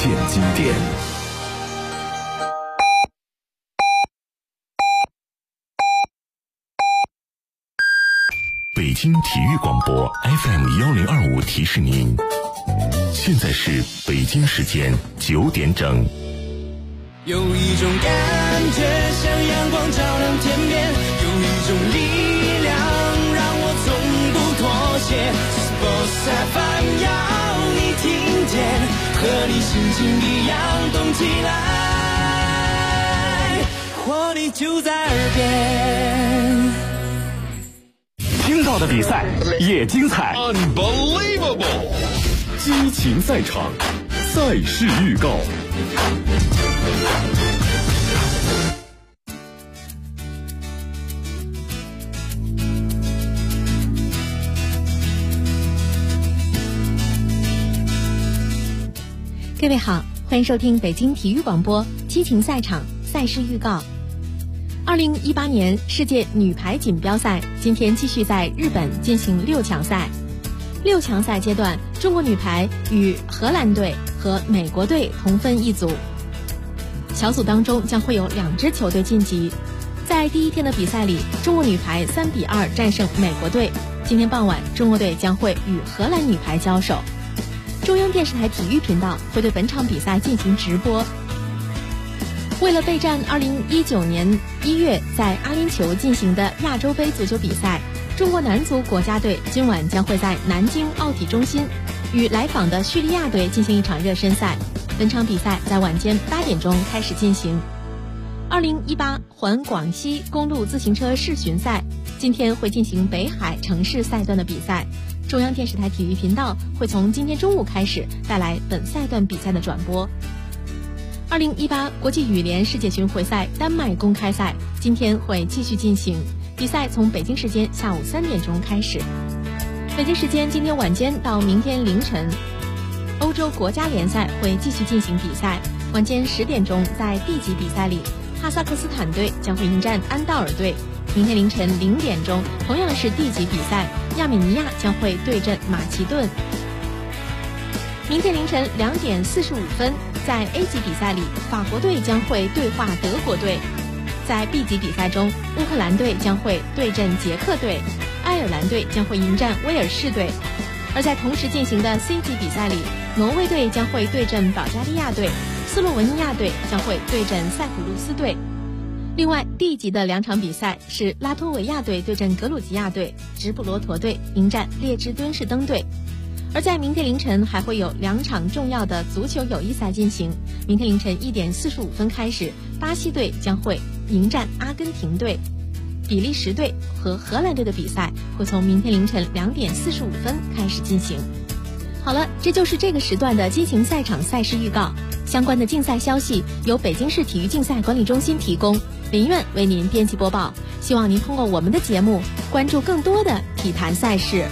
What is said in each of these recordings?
见经典。北京体育广播 FM1025提示您，现在是北京时间9点整。 有一种感觉像阳光照亮天边，有一种力量让我从不妥协。Sports FM 要你听见，和你心情一样动起来，活力就在耳边。 听到的比赛也精彩 Unbelievable！ 激情赛场，赛事预告。 各位好，欢迎收听北京体育广播激情赛场赛事预告。2018年世界女排锦标赛今天继续在日本进行6强赛。6强赛阶段，中国女排与荷兰队和美国队同分一组。小组当中将会有2支球队晋级。在第一天的比赛里，中国女排3-2战胜美国队。今天傍晚，中国队将会与荷兰女排交手。中央电视台体育频道会对本场比赛进行直播。为了备战2019年1月在阿联酋进行的亚洲杯足球比赛，中国男足国家队今晚将会在南京奥体中心与来访的叙利亚队进行一场热身赛。本场比赛在晚间8点钟开始进行。2018环广西公路自行车世巡赛今天会进行北海城市赛段的比赛。中央电视台体育频道会从今天中午开始带来本赛段比赛的转播。2018国际羽联世界巡回赛丹麦公开赛今天会继续进行，比赛从北京时间下午3点钟开始。北京时间今天晚间到明天凌晨，欧洲国家联赛会继续进行比赛。晚间10点钟，在 D 级比赛里，哈萨克斯坦队将会迎战安道尔队。明天凌晨0点钟，同样是 D 级比赛，亚美尼亚将会对阵马其顿。明天凌晨2点45分，在 A 级比赛里，法国队将会对话德国队。在 B 级比赛中，乌克兰队将会对阵捷克队，爱尔兰队将会迎战威尔士队。而在同时进行的 C 级比赛里，挪威队将会对阵保加利亚队，斯洛文尼亚队将会对阵塞浦路斯队。另外 D 级的2场比赛是拉脱维亚队对阵格鲁吉亚队，直布罗陀队迎战列支敦士登队。而在明天凌晨还会有2场重要的足球友谊赛进行。明天凌晨1点45分开始，巴西队将会迎战阿根廷队，比利时队和荷兰队的比赛会从明天凌晨2点45分开始进行。好了，这就是这个时段的激情赛场赛事预告。相关的竞赛消息由北京市体育竞赛管理中心提供，林苑为您编辑播报。希望您通过我们的节目关注更多的体坛赛事。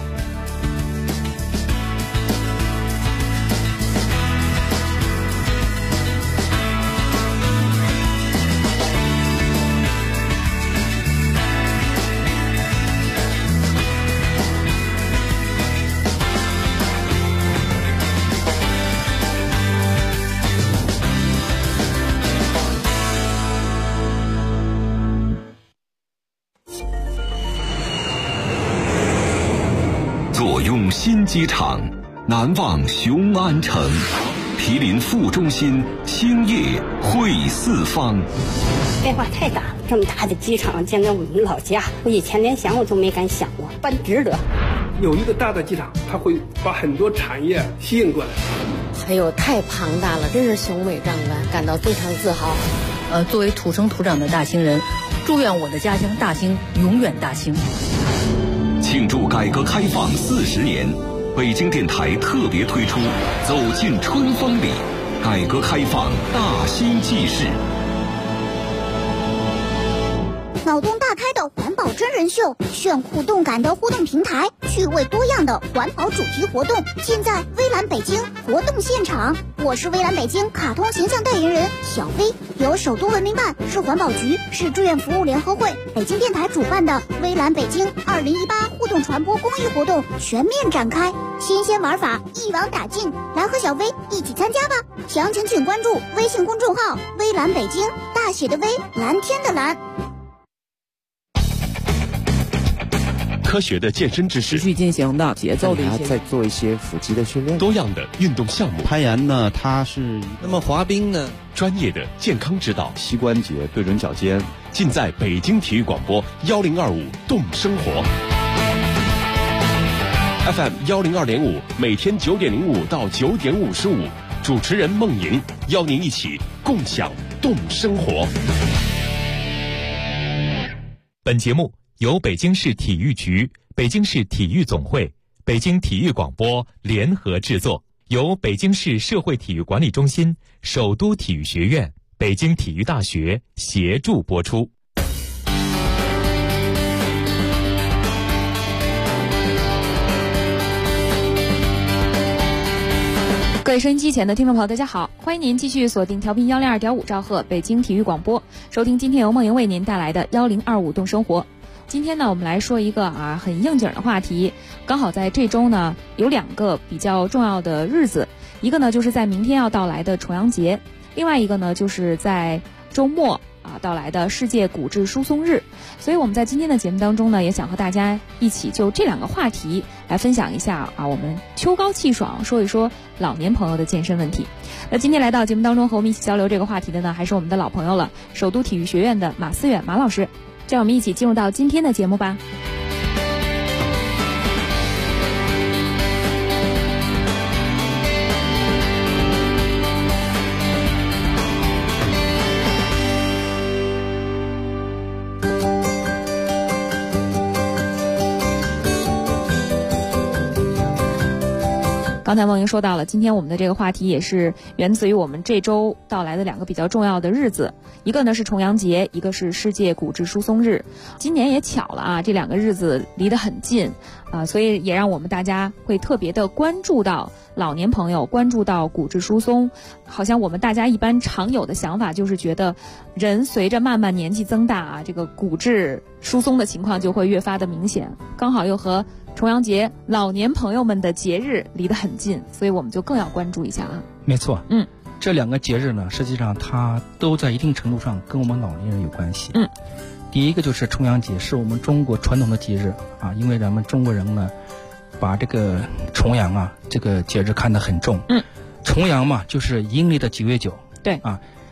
左拥新机场，南望雄安城，毗邻副中心，兴业汇四方。 变化太大，这么大的机场建在我们老家，我以前连想我都没敢想过，办值得。 有一个大的机场，它会把很多产业吸引过来。 哎呦，太庞大了，真是雄伟壮观，感到非常自豪。 作为土生土长的大兴人，祝愿我的家乡大兴永远大兴。 庆祝改革开放40年，北京电台特别推出《走进春风里》，改革开放大新纪事。 脑洞大开的环保真人秀，炫酷动感的互动平台，趣味多样的环保主题活动，尽在微蓝北京活动现场。我是微蓝北京卡通形象代言人小飞，由首都文明办、市环保局、市志愿服务联合会、北京电台主办的微蓝北京2018互动传播公益活动全面展开，新鲜玩法一网打尽，来和小飞一起参加吧！详情请关注微信公众号微蓝北京，大写的微，蓝天的蓝。 科学的健身知识， 持续进行的节奏的一些， 再做一些腹肌的训练， 多样的运动项目。 攀岩呢，它是那么滑冰呢， 专业的健康指导， 膝关节对准脚尖， 尽在北京体育广播1025动生活 FM 102.5，每天9点05到9点55，主持人梦莹邀您一起共享动生活。 本节目由北京市体育局、北京市体育总会、北京体育广播联合制作，由北京市社会体育管理中心、首都体育学院、北京体育大学协助播出。 各位收音机前的听众朋友，大家好，欢迎您继续锁定调频102.5兆赫北京体育广播，收听今天由梦莹为您带来的1025动生活。今天呢，我们来说一个很应景的话题，刚好在这周呢有2个比较重要的日子，一个呢就是在明天要到来的重阳节，另外一个呢就是在周末到来的世界骨质疏松日。所以我们在今天的节目当中呢，也想和大家一起就这2个话题来分享一下我们秋高气爽，说一说老年朋友的健身问题。那今天来到节目当中和我们一起交流这个话题的呢，还是我们的老朋友了，首都体育学院的马思远马老师。让我们一起进入到今天的节目吧。刚才梦莹说到了，今天我们的这个话题也是源自于我们这周到来的2个比较重要的日子，一个呢是重阳节，一个是世界骨质疏松日。今年也巧了这2个日子离得很近所以也让我们大家会特别的关注到老年朋友，关注到骨质疏松。好像我们大家一般常有的想法就是觉得人随着慢慢年纪增大这个骨质疏松的情况就会越发的明显，刚好又和重阳节老年朋友们的节日离得很近，所以我们就更要关注一下没错，这2个节日呢，实际上它都在一定程度上跟我们老年人有关系。第一个就是重阳节，是我们中国传统的节日因为咱们中国人呢，把这个重阳这个节日看得很重。重阳嘛，就是阴历的9月9。 对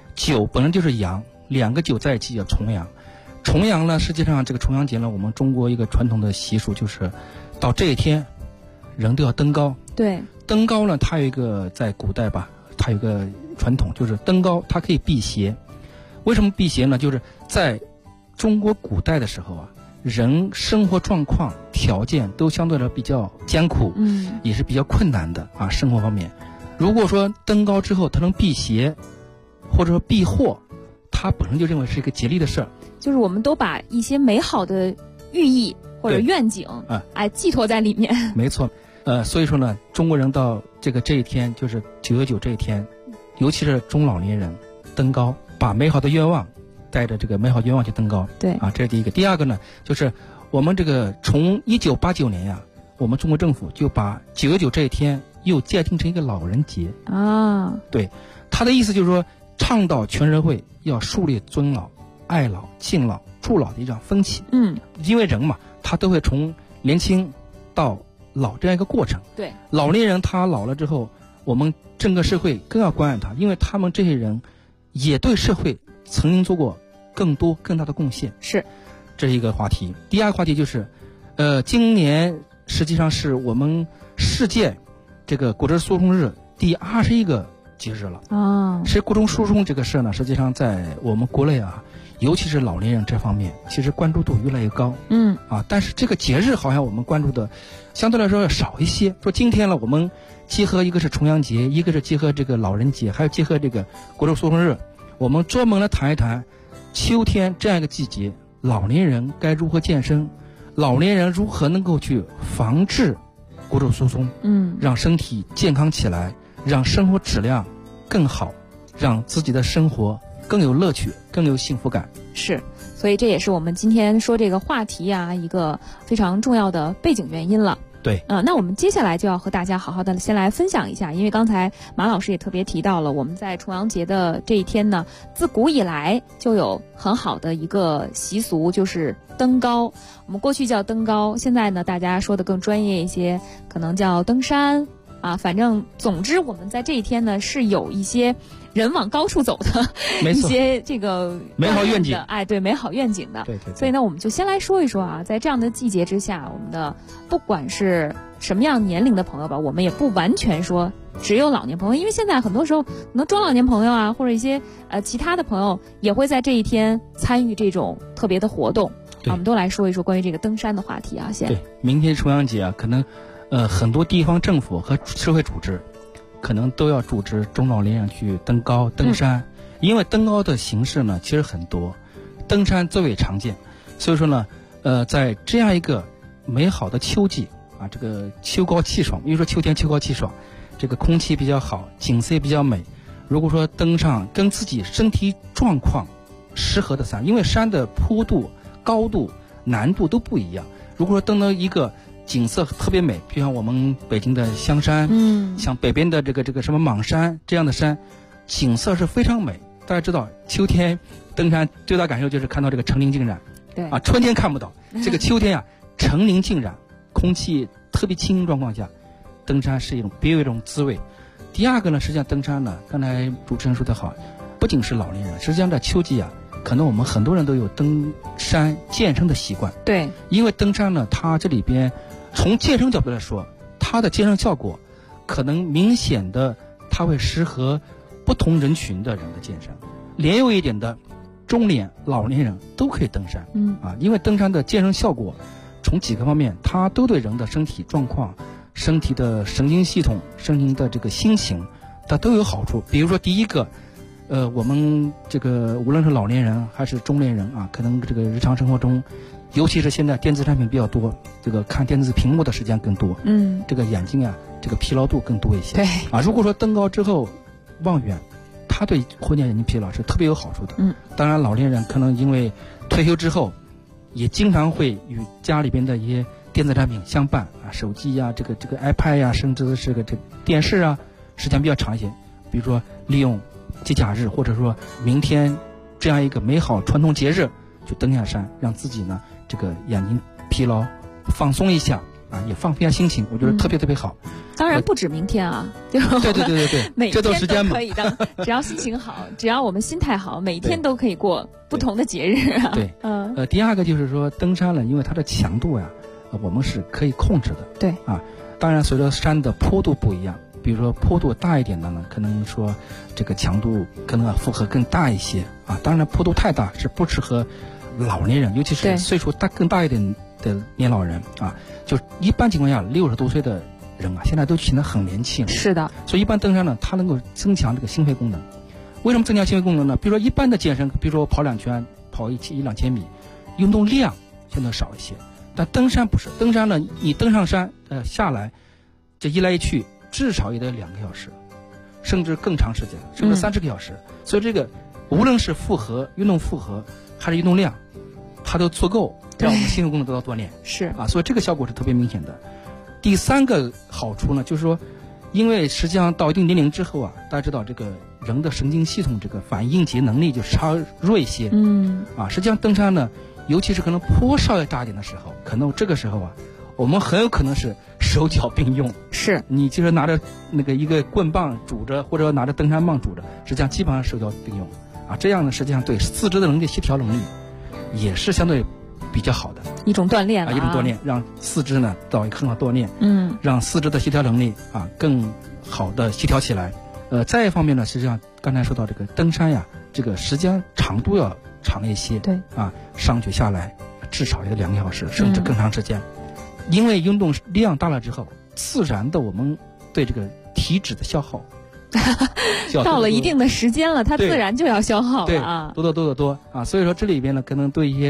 9本来就是阳，2个9在一起叫重阳。重阳呢，实际上这个重阳节呢，我们中国一个传统的习俗就是到这一天人都要登高。 对， 登高呢，它有一个在古代吧，它有个传统，就是登高它可以辟邪。为什么辟邪呢？就是在中国古代的时候人生活状况条件都相对来比较艰苦，也是比较困难的生活方面。如果说登高之后它能辟邪或者说避祸，它本身就认为是一个吉利的事儿。 就是我们都把一些美好的寓意或者愿景寄托在里面。 没错，所以说呢，中国人到这一天，就是9月9这一天，尤其是中老年人登高，把美好的愿望带着这个美好愿望去登高。 对这是第一个。第二个呢，就是我们从1989年我们中国政府就把9月9这一天又界定成一个老人节对，他的意思就是说，倡导全社会要树立尊老、爱老、敬老、助老的一种风气。因为人嘛，他都会从年轻到老这样一个过程。 对， 老年人他老了之后，我们整个社会更要关爱他，因为他们这些人也对社会曾经做过更多更大的贡献。 是， 这是一个话题。第二个话题就是今年实际上是我们世界这个骨质疏松日第21个节日了。是骨质疏松这个事呢，实际上在我们国内尤其是老年人这方面，其实关注度越来越高。但是这个节日好像我们关注的相对来说要少一些。说今天我们结合一个是重阳节，一个是结合这个老人节，还有结合这个骨质疏松日，我们专门来谈一谈秋天这样一个季节， 老年人该如何健身，老年人如何能够去防治骨质疏松，让身体健康起来，让生活质量更好，让自己的生活更有乐趣，更有幸福感。 是，所以这也是我们今天说这个话题啊一个非常重要的背景原因了。 对， 那我们接下来就要和大家好好的先来分享一下，因为刚才马老师也特别提到了，我们在重阳节的这一天呢，自古以来就有很好的一个习俗，就是登高。我们过去叫登高，现在呢大家说的更专业一些，可能叫登山啊。反正总之我们在这一天呢是有一些人往高处走的一些这个美好愿景， 哎，对，美好愿景的。 对对。 所以呢，我们就先来说一说啊，在这样的季节之下，我们的不管是什么样年龄的朋友吧，我们也不完全说只有老年朋友，因为现在很多时候可能中老年朋友啊，或者一些其他的朋友也会在这一天参与这种特别的活动。我们都来说一说关于这个登山的话题啊。先对，明天重阳节啊，可能很多地方政府和社会组织可能都要组织中老年人去登高登山，因为登高的形式呢其实很多，登山最为常见。所以说呢在这样一个美好的秋季啊，这个秋高气爽，因为说秋天秋高气爽，这个空气比较好，景色也比较美。如果说登上跟自己身体状况适合的山，因为山的坡度、高度、难度都不一样。如果说登到一个景色特别美，比如像我们北京的香山，像北边的这个什么莽山这样的山，景色是非常美。大家知道，秋天登山最大感受就是看到这个层林尽染， 对啊，春天看不到，这个秋天呀，层林尽染，空气特别清新状况下，登山是一种别有一种滋味。第二个呢，实际上登山呢，刚才主持人说得好，不仅是老年人，实际上在秋季啊，可能我们很多人都有登山健身的习惯。 对， 因为登山呢，它这里边从健身角度来说，它的健身效果可能明显的，它会适合不同人群的人的健身。年幼一点的中年、老年人都可以登山。因为登山的健身效果从几个方面，它都对人的身体状况、身体的神经系统、身体的这个心情，它都有好处。比如说第一个，我们这个无论是老年人还是中年人啊，可能这个日常生活中，尤其是现在电子产品比较多，这个看电子屏幕的时间更多，这个眼睛啊，这个疲劳度更多一些。 对啊，如果说登高之后望远，它对缓解眼睛疲劳是特别有好处的。当然老年人可能因为退休之后，也经常会与家里边的一些电子产品相伴啊，手机呀、这个 iPad 呀、甚至是这电视啊，时间比较长一些。比如说利用节假日，或者说明天这样一个美好传统节日，去登下山，让自己呢这个眼睛疲劳放松一下啊，也放平下心情，我觉得特别特别好。 当然不止明天啊，就对， 每天这段时间都可以的，只要心情好，只要我们心态好，每天都可以过不同的节日啊。 对，第二个就是说登山呢，因为它的强度呀，我们是可以控制的。 对啊，当然随着山的坡度不一样，比如说坡度大一点的呢，可能说这个强度可能要负荷更大一些啊。当然坡度太大是不适合老年人，尤其是岁数更大一点的年老人啊。就一般情况下，60多岁的人啊，现在都显得很年轻。 是的， 所以一般登山呢，它能够增强这个心肺功能。为什么增强心肺功能呢？比如说一般的健身，比如说我跑2圈、跑1-2千米，运动量相对少一些。但登山不是，登山呢，你登上山下来，这一来一去至少也得2个小时，甚至更长时间，甚至30个小时。所以这个无论是运动负荷还是运动量，它都足够让我们心肺功能得到锻炼。 是啊，所以这个效果是特别明显的。第三个好处呢，就是说，因为实际上到一定年龄之后啊，大家知道这个人的神经系统这个反应应能力就稍弱一些。实际上登山呢，尤其是可能坡稍微大一点的时候，可能这个时候啊，我们很有可能是手脚并用。 是你就是拿着那个一个棍棒拄着，或者拿着登山棒拄着，实际上基本上手脚并用啊。这样呢，实际上对四肢的能力、协调能力也是相对比较好的一种锻炼一种锻炼，让四肢呢到一个很好锻炼，让四肢的协调能力啊更好的协调起来。再一方面呢，实际上刚才说到这个登山呀，这个时间长度要长一些， 对啊， 上去下来至少也得2个小时，甚至更长时间。因为运动量大了之后，自然的我们对这个体脂的消耗到了一定的时间了，它自然就要消耗了啊， 多啊。所以说这里边呢，可能对一些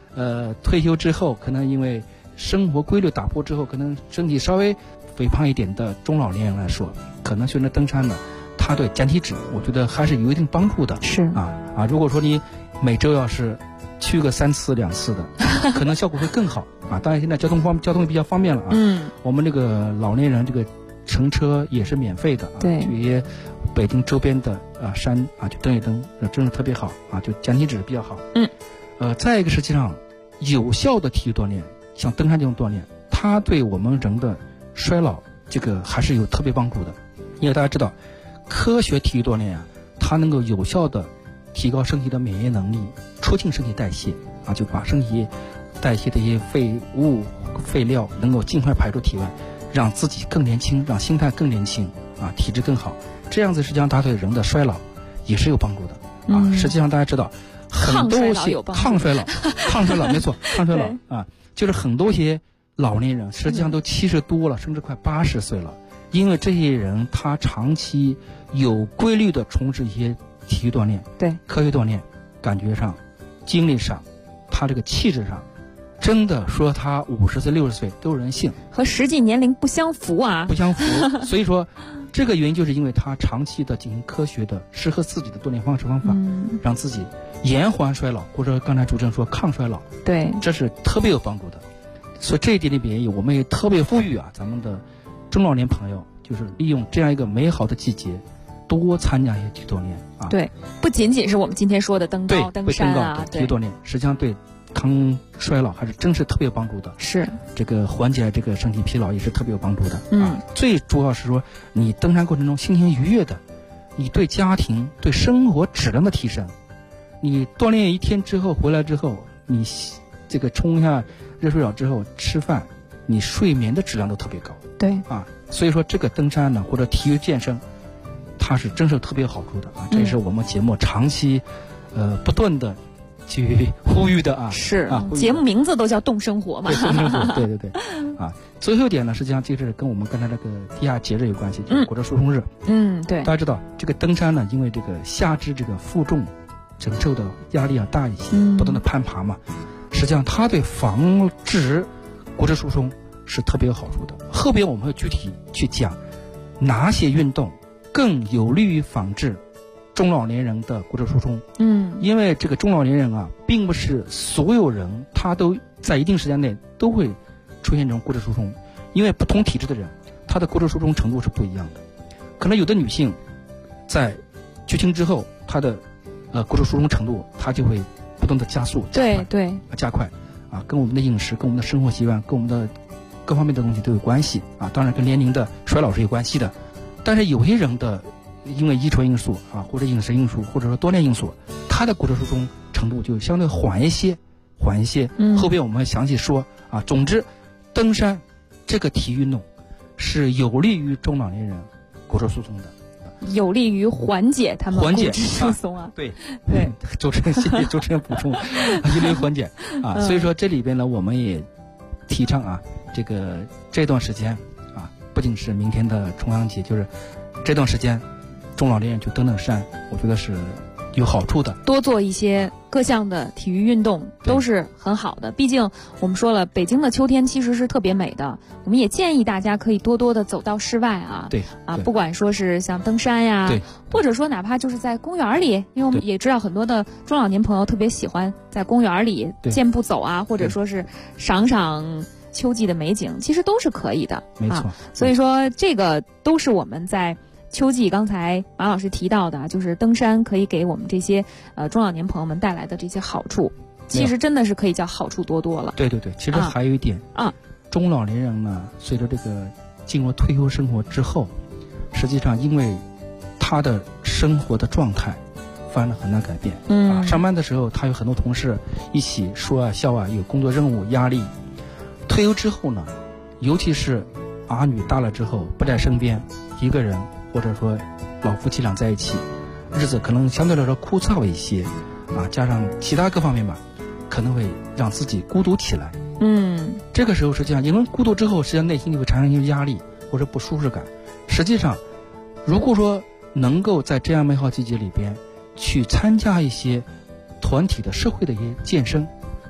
退休之后，可能因为生活规律打破之后，可能身体稍微肥胖一点的中老年人来说，可能选择登山呢，它对减体脂，我觉得还是有一定帮助的。 是如果说你每周要是去个3次2次的，可能效果会更好啊。当然现在交通比较方便了啊。我们这个老年人这个乘车也是免费的啊。 对， 去一些北京周边的山去登一登，真的特别好啊，就减体脂比较好。再一个，实际上有效的体育锻炼，像登山这种锻炼，它对我们人的衰老这个还是有特别帮助的。因为大家知道，科学体育锻炼它能够有效的提高身体的免疫能力，促进身体代谢就把身体代谢的一些废物废料能够尽快排出体外，让自己更年轻，让心态更年轻体质更好。这样子实际上它对人的衰老也是有帮助的实际上大家知道，很多些抗衰老没错，抗衰老就是很多些老年人实际上都70多了，甚至快80岁了。因为这些人他长期有规律的从事一些体育锻炼， 对科学锻炼，感觉上、精力上，他这个气质上，真的说他50岁、60岁都有人信， 和实际年龄不相符不相符。所以说，这个原因就是因为他长期的进行科学的、适合自己的锻炼方式方法，让自己延缓衰老，或者刚才主持人说抗衰老， 对， 这是特别有帮助的。所以这一点里边，我们也特别呼吁咱们的中老年朋友，就是利用这样一个美好的季节，多参加一些体育锻炼对，不仅仅是我们今天说的登高、登山体育锻炼，实际上对抗衰老还是真是特别有帮助的。 是这个缓解这个身体疲劳也是特别有帮助的。最主要是说你登山过程中心情愉悦的，你对家庭、对生活质量的提升。你锻炼一天之后回来之后，你这个冲一下热水澡之后吃饭，你睡眠的质量都特别高。 对所以说这个登山呢或者体育健身，它是真是特别有好处的这也是我们节目长期不断的去呼吁的是节目名字都叫动生活嘛。 动生活，对最后一点呢，实际上就是跟我们刚才这个第2节日有关系，就是国际疏松日。 对， 大家知道这个登山呢，因为这个下肢这个负重承受的压力大一些，不断的攀爬嘛，实际上它对防止骨质疏松是特别有好处的。后边我们会具体去讲哪些运动更有利于防治中老年人的骨质疏松。因为这个中老年人并不是所有人他都在一定时间内都会出现这种骨质疏松，因为不同体质的人他的骨质疏松程度是不一样的。可能有的女性在绝经之后，她的骨质疏松程度它就会不断的加速加快跟我们的饮食、跟我们的生活习惯、跟我们的各方面的东西都有关系当然跟年龄的衰老是有关系的。但是有些人的因为遗传因素或者饮食因素，或者说锻炼因素，他的骨质疏松程度就相对缓一些。后边我们会详细说总之，登山这个体育运动是有利于中老年人骨质疏松的， 有利于缓解他们骨质疏松对，主持人补充有利于缓解所以说这里边呢，我们也提倡这段时间不仅是明天的重阳节，就是这段时间中老年人去登山，我觉得是有好处的。 多做一些各项的体育运动都是很好的。毕竟我们说了，北京的秋天其实是特别美的，我们也建议大家可以多多的走到室外不管说是像登山呀，或者说哪怕就是在公园里，因为我们也知道很多的中老年朋友特别喜欢在公园里健步走或者说是赏赏秋季的美景，其实都是可以的。 没错所以说这个都是我们在秋季刚才马老师提到的，就是登山可以给我们这些中老年朋友们带来的这些好处，其实真的是可以叫好处多多了。 对，其实还有一点中老年人呢，随着这个进入退休生活之后，实际上因为他的生活的状态发生了很大改变。上班的时候他有很多同事一起说笑有工作任务压力。退休之后呢，尤其是儿女大了之后不在身边，一个人或者说老夫妻俩在一起，日子可能相对来说枯燥一些加上其他各方面可能会让自己孤独起来。这个时候实际上因为孤独之后，实际上内心就会产生一些压力或者不舒适感。实际上如果说能够在这样美好季节里边去参加一些团体的社会的一些健身，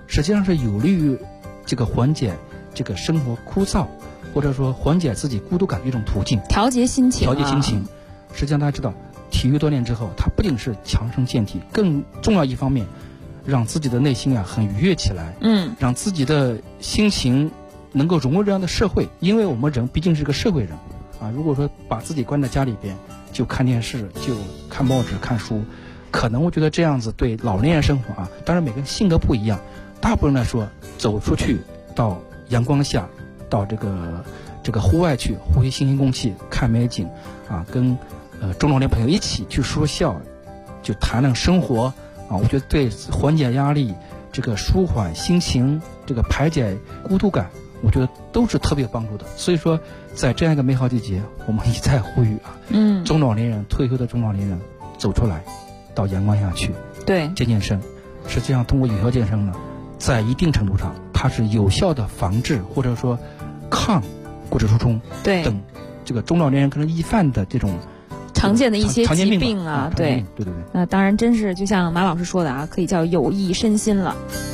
实际上是有利于这个缓解这个生活枯燥，或者说缓解自己孤独感的一种途径， 调节心情。 实际上大家知道，体育锻炼之后，它不仅是强身健体，更重要一方面，让自己的内心很愉悦起来，让自己的心情能够融入这样的社会，因为我们人毕竟是个社会人啊。如果说把自己关在家里边，就看电视，就看报纸、看书，可能我觉得这样子对老年人生活当然每个人性格不一样，大部分人来说，走出去到阳光下，到这个户外去呼吸新鲜空气，看美景跟中老年朋友一起去说笑，就谈论生活我觉得对缓解压力、这个舒缓心情、这个排解孤独感，我觉得都是特别有帮助的。所以说，在这样一个美好季节，我们一再呼吁中老年人、退休的中老年人走出来，到阳光下去，健身。实际上，通过有效健身呢，在一定程度上，它是有效的防治或者说抗骨质疏松等这个中老年人可能易犯的这种常见的一些疾病对。 那当然，真是就像马老师说的可以叫有益身心了。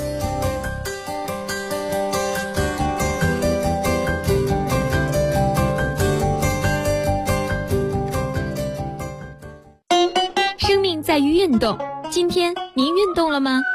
生命在于运动，今天您运动了吗？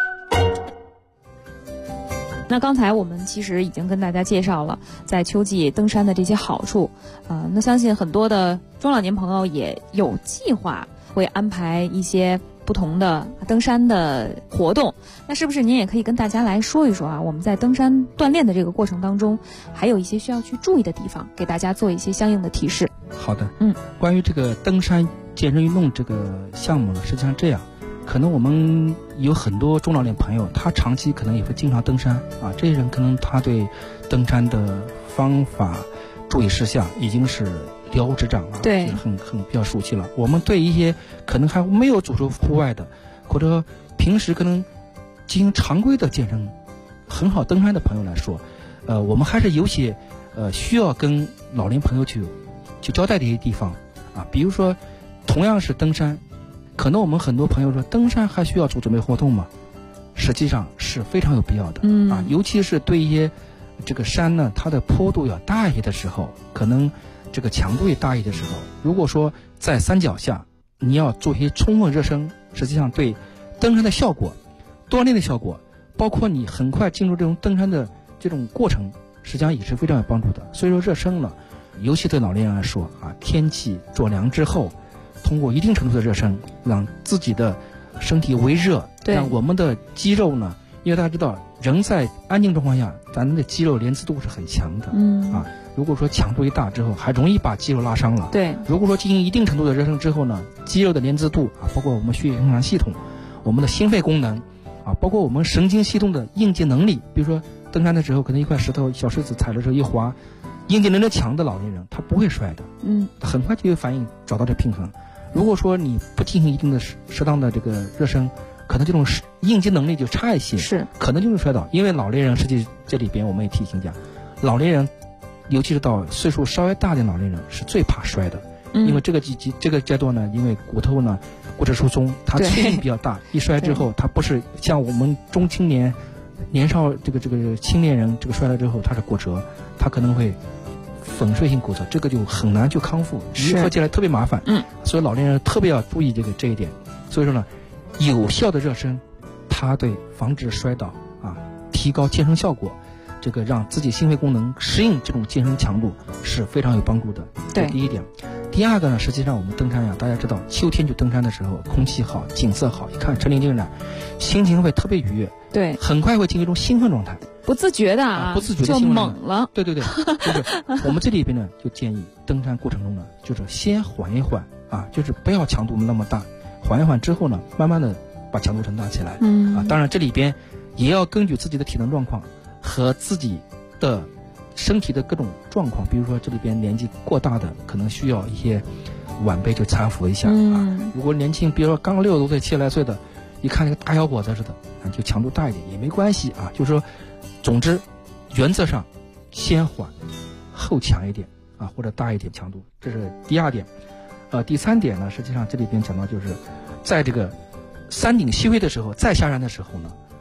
那刚才我们其实已经跟大家介绍了在秋季登山的这些好处，那相信很多的中老年朋友也有计划会安排一些不同的登山的活动。那是不是您也可以跟大家来说一说我们在登山锻炼的这个过程当中，还有一些需要去注意的地方，给大家做一些相应的提示？ 好的，关于这个登山健身运动这个项目呢，实际上这样。可能我们有很多中老年朋友，他长期可能也会经常登山这些人可能他对登山的方法、注意事项已经是了如指掌了，很比较熟悉了。我们对一些可能还没有走出户外的，或者平时可能进行常规的健身、很好登山的朋友来说，我们还是有些需要跟老年朋友去交代的一些地方比如说，同样是登山。可能我们很多朋友说，登山还需要做准备活动吗？实际上是非常有必要的尤其是对一些这个山呢，它的坡度要大一些的时候，可能这个强度也大一些的时候，如果说在山脚下你要做一些充分热身，实际上对登山的效果、锻炼的效果，包括你很快进入这种登山的这种过程，实际上也是非常有帮助的。所以说热身呢，尤其对老年人来说天气转凉之后，通过一定程度的热身，让自己的身体微热，让我们的肌肉呢，因为大家知道，人在安静状况下，咱们的肌肉连刺度是很强的，如果说强度一大之后，还容易把肌肉拉伤了。如果说进行一定程度的热身之后呢，肌肉的连刺度包括我们血液循环系统、我们的心肺功能包括我们神经系统的应激能力，比如说登山的时候，可能一块石头、小石子踩的时候一滑，应激能力强的老年人他不会摔的，很快就有反应，找到这平衡。如果说你不进行一定的适当的这个热身，可能这种应激能力就差一些，可能就是摔倒。因为老年人实际这里边我们也提醒一下，老年人尤其是到岁数稍微大的老年人是最怕摔的，因为这个阶段呢，因为骨头呢骨质疏松，它脆性比较大，一摔之后，它不是像我们中青年、年少这个青年人摔了之后它是骨折，它可能会粉碎性骨折，这个就很难去康复，愈合起来特别麻烦。所以老年人特别要注意这一点。所以说呢，有效的热身，它对防止摔倒提高健身效果，这个让自己心肺功能适应这种健身强度是非常有帮助的。这第一点。第二个呢，实际上我们登山大家知道，秋天去登山的时候，空气好，景色好，一看陈林尽染，心情会特别愉悦，很快会进入一种兴奋状态。 不自觉的不自觉的就猛了。 对，就是我们这里边呢，就建议登山过程中呢，就是先缓一缓就是不要强度那么大，缓一缓之后呢，慢慢的把强度增大起来。当然这里边也要根据自己的体能状况和自己的身体的各种状况，比如说这里边年纪过大的，可能需要一些晚辈就搀扶一下如果年轻，比如说刚60多岁、70来岁的，一看那个大小伙子似的就强度大一点也没关系就是说，总之原则上先缓后强一点或者大一点强度，这是第二点。第三点呢，实际上这里边讲到，就是在这个山顶虚微的时候，再下山的时候呢，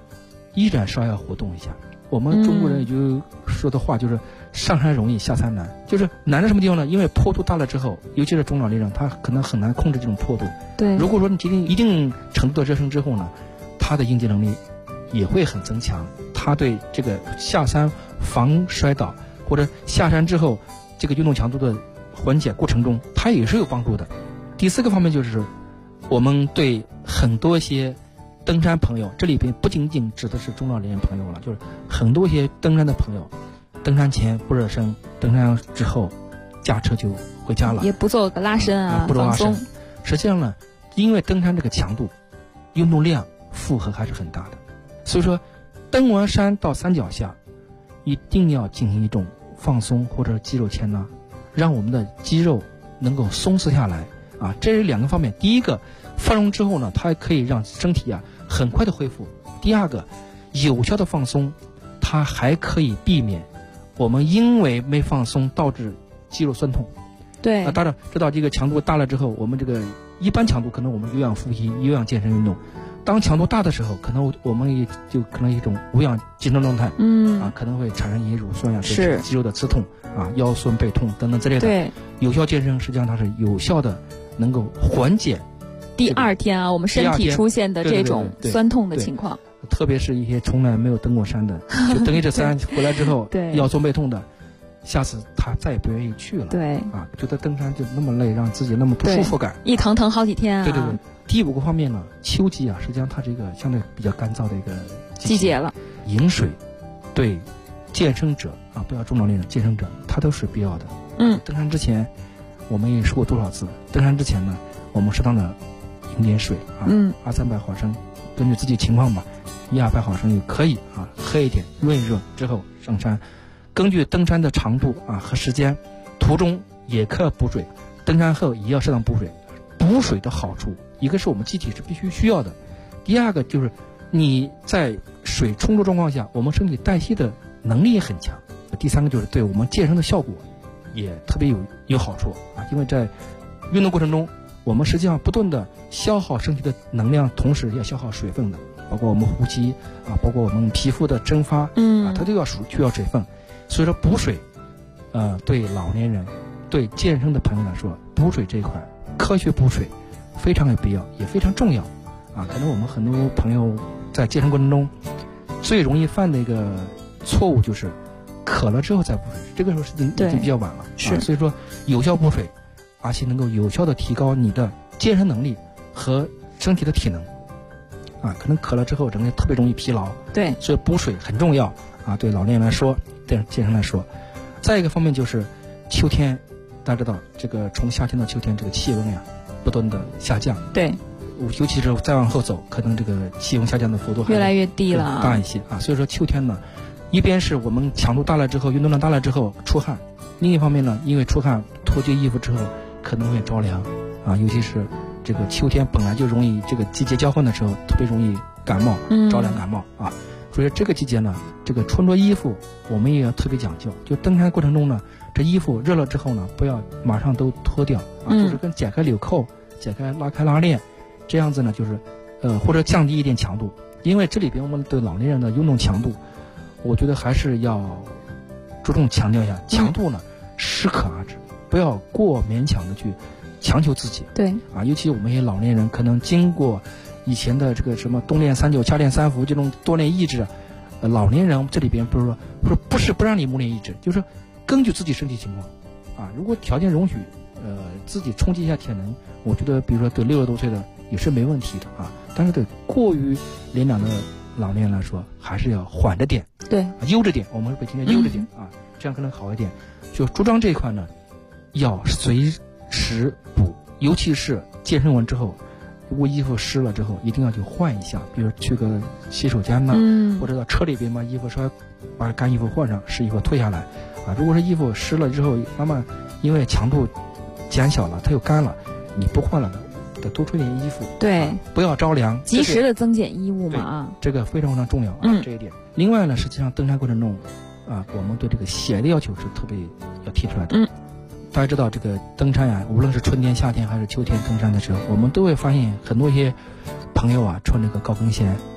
依然稍要活动一下。我们中国人也就说的话就是上山容易下山难，就是难在什么地方呢？因为坡度大了之后，尤其是中老年人，他可能很难控制这种坡度。 对， 如果说你一定程度的热身之后呢，他的应激能力也会很增强，他对这个下山防摔倒或者下山之后这个运动强度的缓解过程中，它也是有帮助的。第4个方面就是我们对很多一些登山朋友，这里边不仅仅指的是中老年人朋友了，就是很多一些登山的朋友，登山前不热身，登山之后驾车就回家了， 也不做个拉伸啊， 不做拉伸。 放松。 实际上呢，因为登山这个强度、运动量负荷还是很大的，所以说登完山到山脚下，一定要进行一种放松或者肌肉牵拉，让我们的肌肉能够松弛下来啊。这是2个方面。第一个，放松之后呢，它可以让身体啊很快的恢复。第2个，有效的放松，它还可以避免我们因为没放松导致肌肉酸痛。 对当然知道这个强度大了之后，我们这个一般强度可能我们有氧呼吸、有氧健身运动，当强度大的时候，可能我们也就可能一种无氧紧张状态，可能会产生一些乳酸呀、肌肉的刺痛啊、腰酸背痛等等之类的。 对， 有效健身实际上它是有效的，能够缓解第2天啊我们身体出现的这种酸痛的情况。 特别是一些从来没有登过山的，就登一次山回来之后，腰酸背痛的。下次他再也不愿意去了。 对啊，觉得登山就那么累，让自己那么不舒服感， 一疼好几天啊。 对。第5个方面呢，秋季啊，实际上它是一个相对比较干燥的一个季节了。 饮水对健身者啊，不要中老年人，健身者他都是必要的。登山之前我们也说过多少次，登山之前呢，我们适当的饮点水啊，200-300毫升，根据自己情况吧，100-200毫升也可以啊，喝一点润热之后上山。根据登山的长度啊和时间，途中也可补水，登山后也要适当补水。补水的好处，一个是我们机体是必须需要的，第2个就是你在水充足状况下，我们身体代谢的能力也很强。第3个就是对我们健身的效果也特别有好处啊，因为在运动过程中，我们实际上不断的消耗身体的能量，同时要消耗水分的，包括我们呼吸啊，包括我们皮肤的蒸发，它都需要水分。所以说补水，对老年人、对健身的朋友来说，补水这一块，科学补水非常有必要，也非常重要啊。可能我们很多朋友在健身过程中最容易犯的一个错误就是渴了之后再补水，这个时候已经比较晚了。 是， 所以说有效补水，而且能够有效的提高你的健身能力和身体的体能啊。可能渴了之后人特别容易疲劳， 对， 所以补水很重要啊。对老年人来说，对健身来说。再一个方面就是秋天，大家知道这个从夏天到秋天，这个气温呀不断的下降， 对， 尤其是再往后走，可能这个气温下降的幅度越来越低了， 大一些啊。所以说秋天呢，一边是我们强度大了之后，运动量大了之后出汗，另一方面呢，因为出汗脱去衣服之后可能会着凉啊，尤其是这个秋天本来就容易这个季节交换的时候，特别容易感冒，着凉感冒啊。所以这个季节呢，这个穿着衣服我们也要特别讲究。就登山过程中呢，这衣服热了之后呢，不要马上都脱掉啊，就是跟解开纽扣、解开拉开拉链，这样子呢，就是或者降低一点强度。因为这里边我们对老年人的运动强度，我觉得还是要着重强调一下，强度呢适可而止，不要过勉强的去强求自己。 对啊，尤其我们一些老年人可能经过以前的这个什么冬练3-9夏练3伏这种多练意志，老年人这里边不是不让你磨练意志，就是根据自己身体情况啊，如果条件容许，自己冲击一下体能，我觉得比如说对60多岁的也是没问题的啊。但是对过于年长的老年人来说，还是要缓着点， 对， 悠着点，我们北京叫悠着点啊，这样可能好一点。就着装这一块呢，要随时补，尤其是健身完之后。如果衣服湿了之后，一定要去换一下，比如去个洗手间呢，或者到车里边把衣服稍微把干衣服换上，湿衣服退下来，啊，如果是衣服湿了之后，慢慢因为强度减小了，它又干了，你不换了得多穿点衣服， 对， 不要着凉， 及时的增减衣物嘛啊， 这个非常非常重要啊，这一点。另外呢，实际上登山过程中，啊，我们对这个鞋的要求是特别要提出来的。大家知道这个登山呀，无论是春天、夏天还是秋天登山的时候，我们都会发现很多一些朋友啊穿这个高跟鞋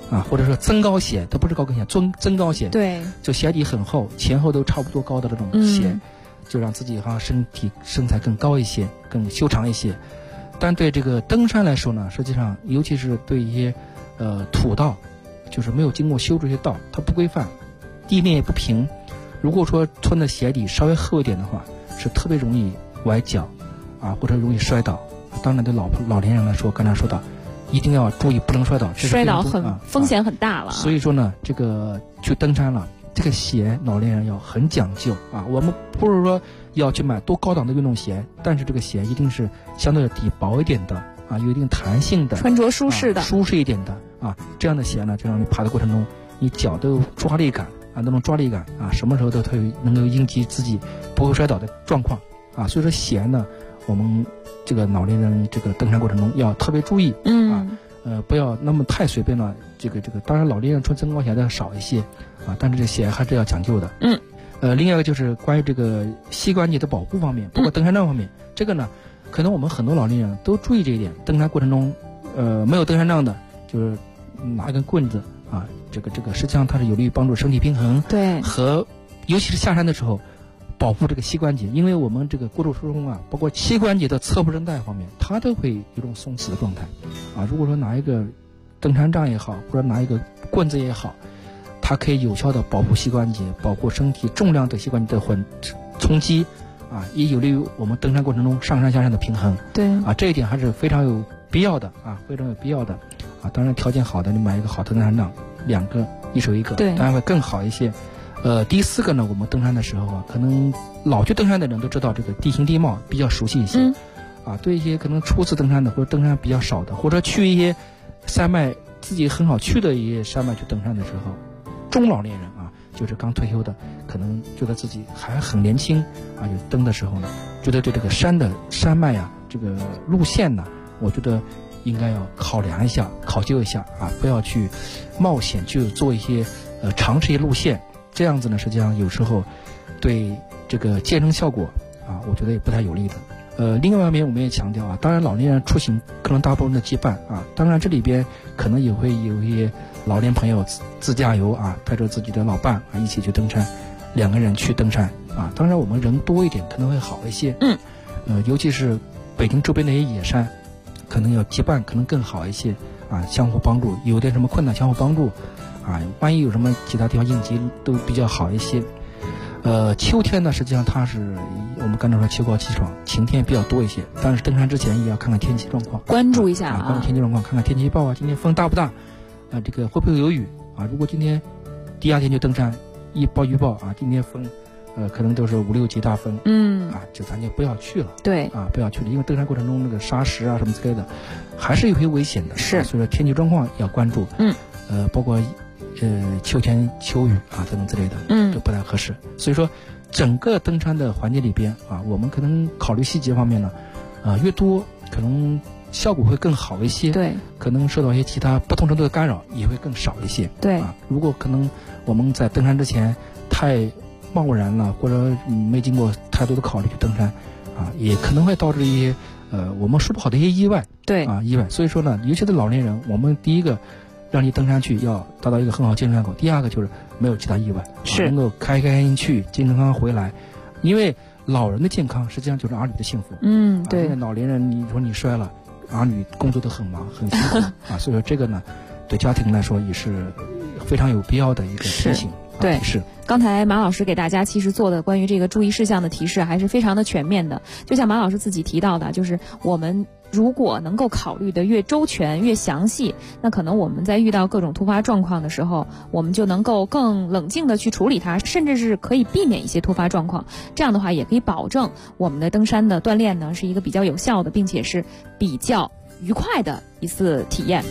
啊，或者说增高鞋，它不是高跟鞋，增高鞋， 对， 就鞋底很厚，前后都差不多高的这种鞋，就让自己好像身材更高一些，更修长一些。但对这个登山来说呢，实际上尤其是对一些土道，就是没有经过修这些道，它不规范，地面也不平，如果说穿的鞋底稍微厚一点的话，是特别容易崴脚啊，或者容易摔倒。当然对老年人来说，刚才说到一定要注意不能摔倒， 摔倒风险很大了。 所以说呢，这个去登山了，这个鞋老年人要很讲究啊。我们不是说要去买多高档的运动鞋，但是这个鞋一定是相对底薄一点的啊，有一定弹性的， 穿着舒适的， 舒适一点的啊。这样的鞋呢，就让你爬的过程中，你脚都有抓力感啊，那种抓力感啊，什么时候都能够应急自己不会摔倒的状况啊。所以说鞋呢，我们这个老年人这个登山过程中要特别注意不要那么太随便了。这个当然老年人穿增高鞋的少一些啊，但是这鞋还是要讲究的。另外一个就是关于这个膝关节的保护方面，包括登山杖方面，这个呢，可能我们很多老年人都注意这一点。登山过程中，没有登山杖的，就是拿一根棍子啊，这个实际上它是有利于帮助身体平衡， 对， 和尤其是下山的时候保护这个膝关节，因为我们这个过度疏松啊，包括膝关节的侧部韧带方面，它都会有一种松弛的状态啊。如果说拿一个登山杖也好，或者拿一个棍子也好，它可以有效的保护膝关节，保护身体重量对膝关节的冲击啊，也有利于我们登山过程中上山下山的平衡。 对啊，这一点还是非常有必要的啊，非常有必要的啊。当然条件好的，你买一个好的登山杖，2个一手一个， 对， 当然会更好一些。第4个呢，我们登山的时候啊，可能老去登山的人都知道这个地形地貌比较熟悉一些，啊，对一些可能初次登山的或者登山比较少的，或者去一些山脉自己很好去的一些山脉去登山的时候，中老年人啊，就是刚退休的，可能觉得自己还很年轻啊，有登的时候呢，觉得对这个山脉啊，这个路线呢，我觉得应该要考量一下，考究一下啊，不要去冒险去做一些尝试一些路线。这样子呢，实际上有时候对这个健身效果啊，我觉得也不太有利的。另外一方面我们也强调啊，当然老年人出行可能大部分的结伴啊，当然这里边可能也会有一些老年朋友自驾游啊，带着自己的老伴啊一起去登山，2个人去登山啊，当然我们人多一点可能会好一些。尤其是北京周边的一些野山，可能要结伴可能更好一些啊，相互帮助，有点什么困难相互帮助啊，万一有什么其他地方应急都比较好一些。秋天呢，实际上它是我们刚才说秋高气爽，晴天比较多一些，但是登山之前也要看看天气状况， 关注一下关注天气状况，看看天气预报啊，今天风大不大啊，这个会不会有雨啊？如果今天第2天就登山，预报啊，今天风可能都是5、6级大风，就咱就不要去了。 对啊，不要去了，因为登山过程中那个沙石啊什么之类的，还是有些危险的。 是， 所以说天气状况要关注。包括秋天秋雨啊等等之类的，都不太合适。所以说，整个登山的环节里边啊，我们可能考虑细节方面呢，越多可能效果会更好一些。 对， 可能受到一些其他不同程度的干扰也会更少一些。 对啊，如果可能我们在登山之前太贸然了，或者没经过太多的考虑去登山啊，也可能会导致一些我们说不好的一些意外。 对啊，意外。所以说呢，尤其是老年人，我们第一个让你登山去要达到一个很好健身效果，第2个就是没有其他意外， 是能够开心去，健康康回来。因为老人的健康实际上就是儿女的幸福。 对。 老年人你说你摔了，儿女工作都很忙很辛苦啊，所以说这个呢，对家庭来说也是非常有必要的一个提醒。 对， 是。 刚才马老师给大家其实做的关于这个注意事项的提示还是非常的全面的。就像马老师自己提到的，就是我们如果能够考虑的越周全越详细，那可能我们在遇到各种突发状况的时候，我们就能够更冷静的去处理它，甚至是可以避免一些突发状况。这样的话也可以保证我们的登山的锻炼呢是一个比较有效的，并且是比较愉快的一次体验。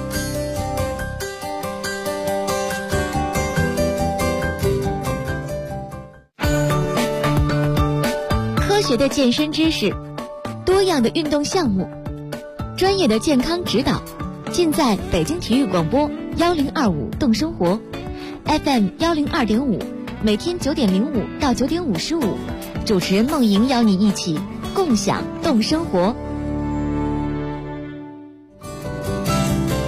科学的健身知识，多样的运动项目，专业的健康指导，尽在北京体育广播1025动生活 FM 102.5，每天9:05到9:55，主持人梦莹邀你一起共享动生活。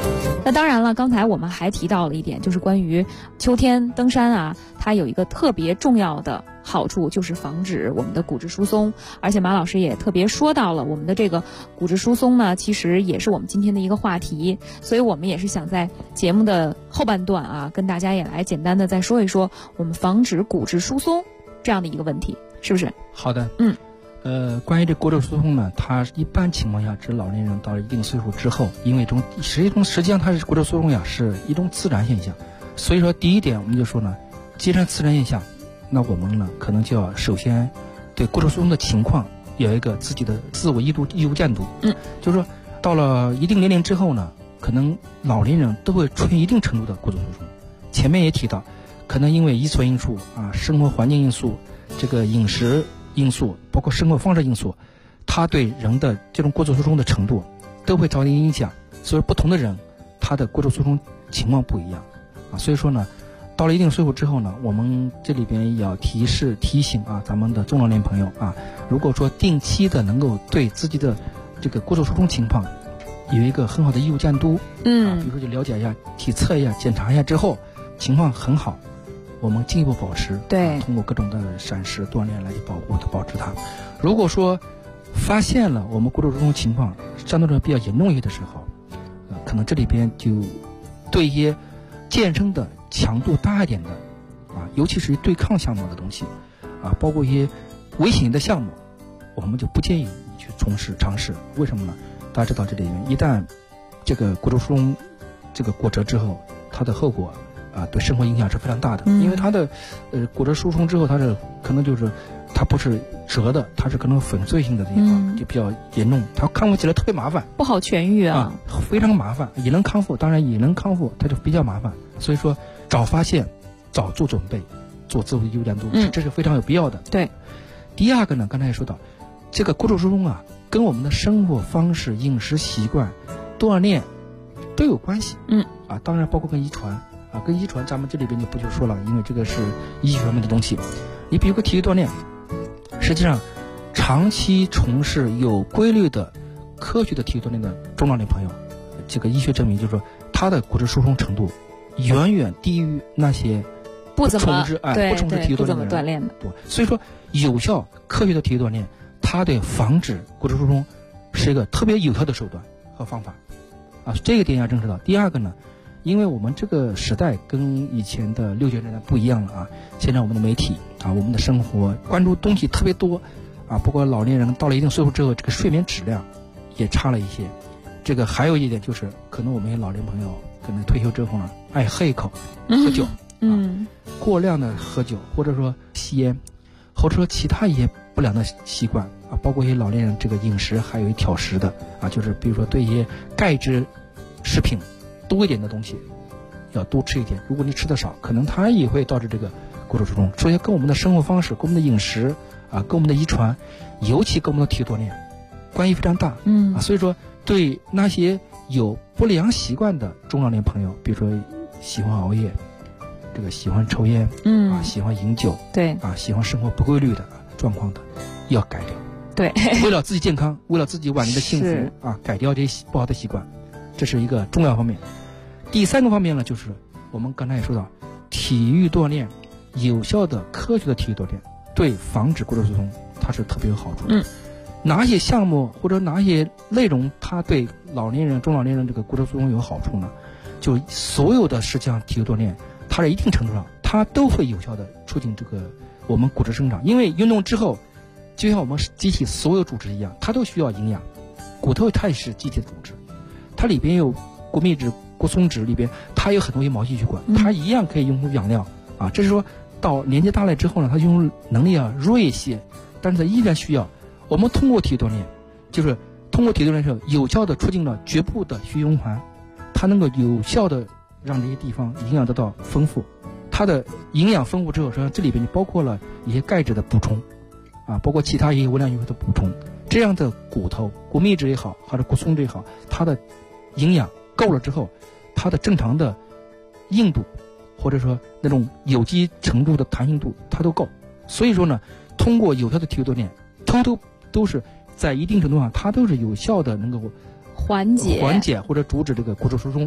那当然了，刚才我们还提到了一点，就是关于秋天登山啊，它有一个特别重要的好处，就是防止我们的骨质疏松。而且马老师也特别说到了我们的这个骨质疏松呢，其实也是我们今天的一个话题，所以我们也是想在节目的后半段啊，跟大家也来简单的再说一说我们防止骨质疏松这样的一个问题，是不是？ 好的，关于这骨质疏松呢，它一般情况下指老年人到了一定岁数之后，因为实际上它是骨质疏松呀，是一种自然现象。所以说第一点我们就说呢，既然自然现象，那我们呢可能就要首先对骨质疏松的情况有一个自己的自我意图监督。就是说到了一定年龄之后呢，可能老年人都会出现一定程度的骨质疏松。前面也提到，可能因为遗传因素啊、生活环境因素、这个饮食因素，包括生活方式因素，它对人的这种骨质疏松的程度都会造成影响。所以不同的人他的骨质疏松情况不一样啊。所以说呢，到了一定岁数之后呢，我们这里边也要提醒啊，咱们的中老年朋友啊，如果说定期的能够对自己的这个骨质疏松情况有一个很好的义务监督，比如说就了解一下、体测一下、检查一下之后情况很好，我们进一步保持， 对， 通过各种的膳食锻炼来保持它。如果说发现了我们骨质疏松情况相对来说比较严重一些的时候，可能这里边就对一些健身的强度大一点的啊，尤其是对抗项目的东西啊，包括一些危险的项目，我们就不建议你去尝试。为什么呢？大家知道这里面一旦这个骨质疏松这个骨折之后，它的后果啊，对生活影响是非常大的。因为它的骨质疏松之后，它是可能就是它不是折的，它是可能粉碎性的地方，就比较严重，它康复起来特别麻烦， 不好痊愈啊， 非常麻烦。也能康复，当然也能康复，它就比较麻烦。所以说早发现，早做准备，做自我义务监督，这是非常有必要的。 对。 第二个呢，刚才也说到，这个骨质疏松啊，跟我们的生活方式、饮食习惯、锻炼都有关系。当然包括跟遗传啊，跟遗传咱们这里边就不说了，因为这个是医学方面的东西。你比如个体育锻炼，实际上长期从事有规律的科学的体育锻炼的中老年朋友，这个医学证明就是说他的骨质疏松程度远远低于那些不从事体育锻炼的人。所以说有效科学的体育锻炼，它对防止骨质疏松是一个特别有效的手段和方法啊，这个点要认识到。第二个呢，因为我们这个时代跟以前的60年代不一样了啊，现在我们的媒体啊，我们的生活关注东西特别多啊，包括老年人到了一定岁数之后，这个睡眠质量也差了一些。这个还有一点就是，可能我们老年朋友可能退休之后呢，爱喝一口喝酒，过量的喝酒，或者说吸烟，或者说其他一些不良的习惯啊，包括一些老年人这个饮食还有一挑食的啊，就是比如说对一些钙质食品多一点的东西要多吃一点，如果你吃的少，可能它也会导致这个骨质疏松。所以跟我们的生活方式、跟我们的饮食啊、跟我们的遗传，尤其跟我们的体育锻炼关系非常大。所以说对那些有不良习惯的中老年朋友，比如说喜欢熬夜，这个喜欢抽烟，喜欢饮酒， 对啊，喜欢生活不规律的状况的，要改掉。 对， 为了自己健康，为了自己晚年的幸福啊，改掉这些不好的习惯，这是一个重要方面。第三个方面呢，就是我们刚才也说到，体育锻炼，有效的科学的体育锻炼，对防止骨质疏松它是特别有好处的。哪些项目或者哪些内容它对老年人、中老年人这个骨质疏松有好处呢？就所有的实际上体育锻炼，它在一定程度上它都会有效的促进这个我们骨质生长。因为运动之后，就像我们机体所有组织一样，它都需要营养。骨头它也是机体的组织，它里边有骨密质、骨松质，里边它有很多毛细血管，它一样可以用出养料啊。这是说到年纪大了之后呢，它用能力弱一些，但是它依然需要。我们通过体育锻炼，就是通过体育锻炼的时候，有效的促进了局部的血液循环，它能够有效的让这些地方营养得到丰富。它的营养丰富之后，实际上这里边就包括了一些钙质的补充啊，包括其他一些微量元素的补充。这样的骨头、骨密质也好，或者骨松质也好，它的营养够了之后，它的正常的硬度，或者说那种有机程度的弹性度，它都够。所以说呢，通过有效的体育锻炼，都是在一定程度上，它都是有效的能够缓解或者阻止这个骨质疏松。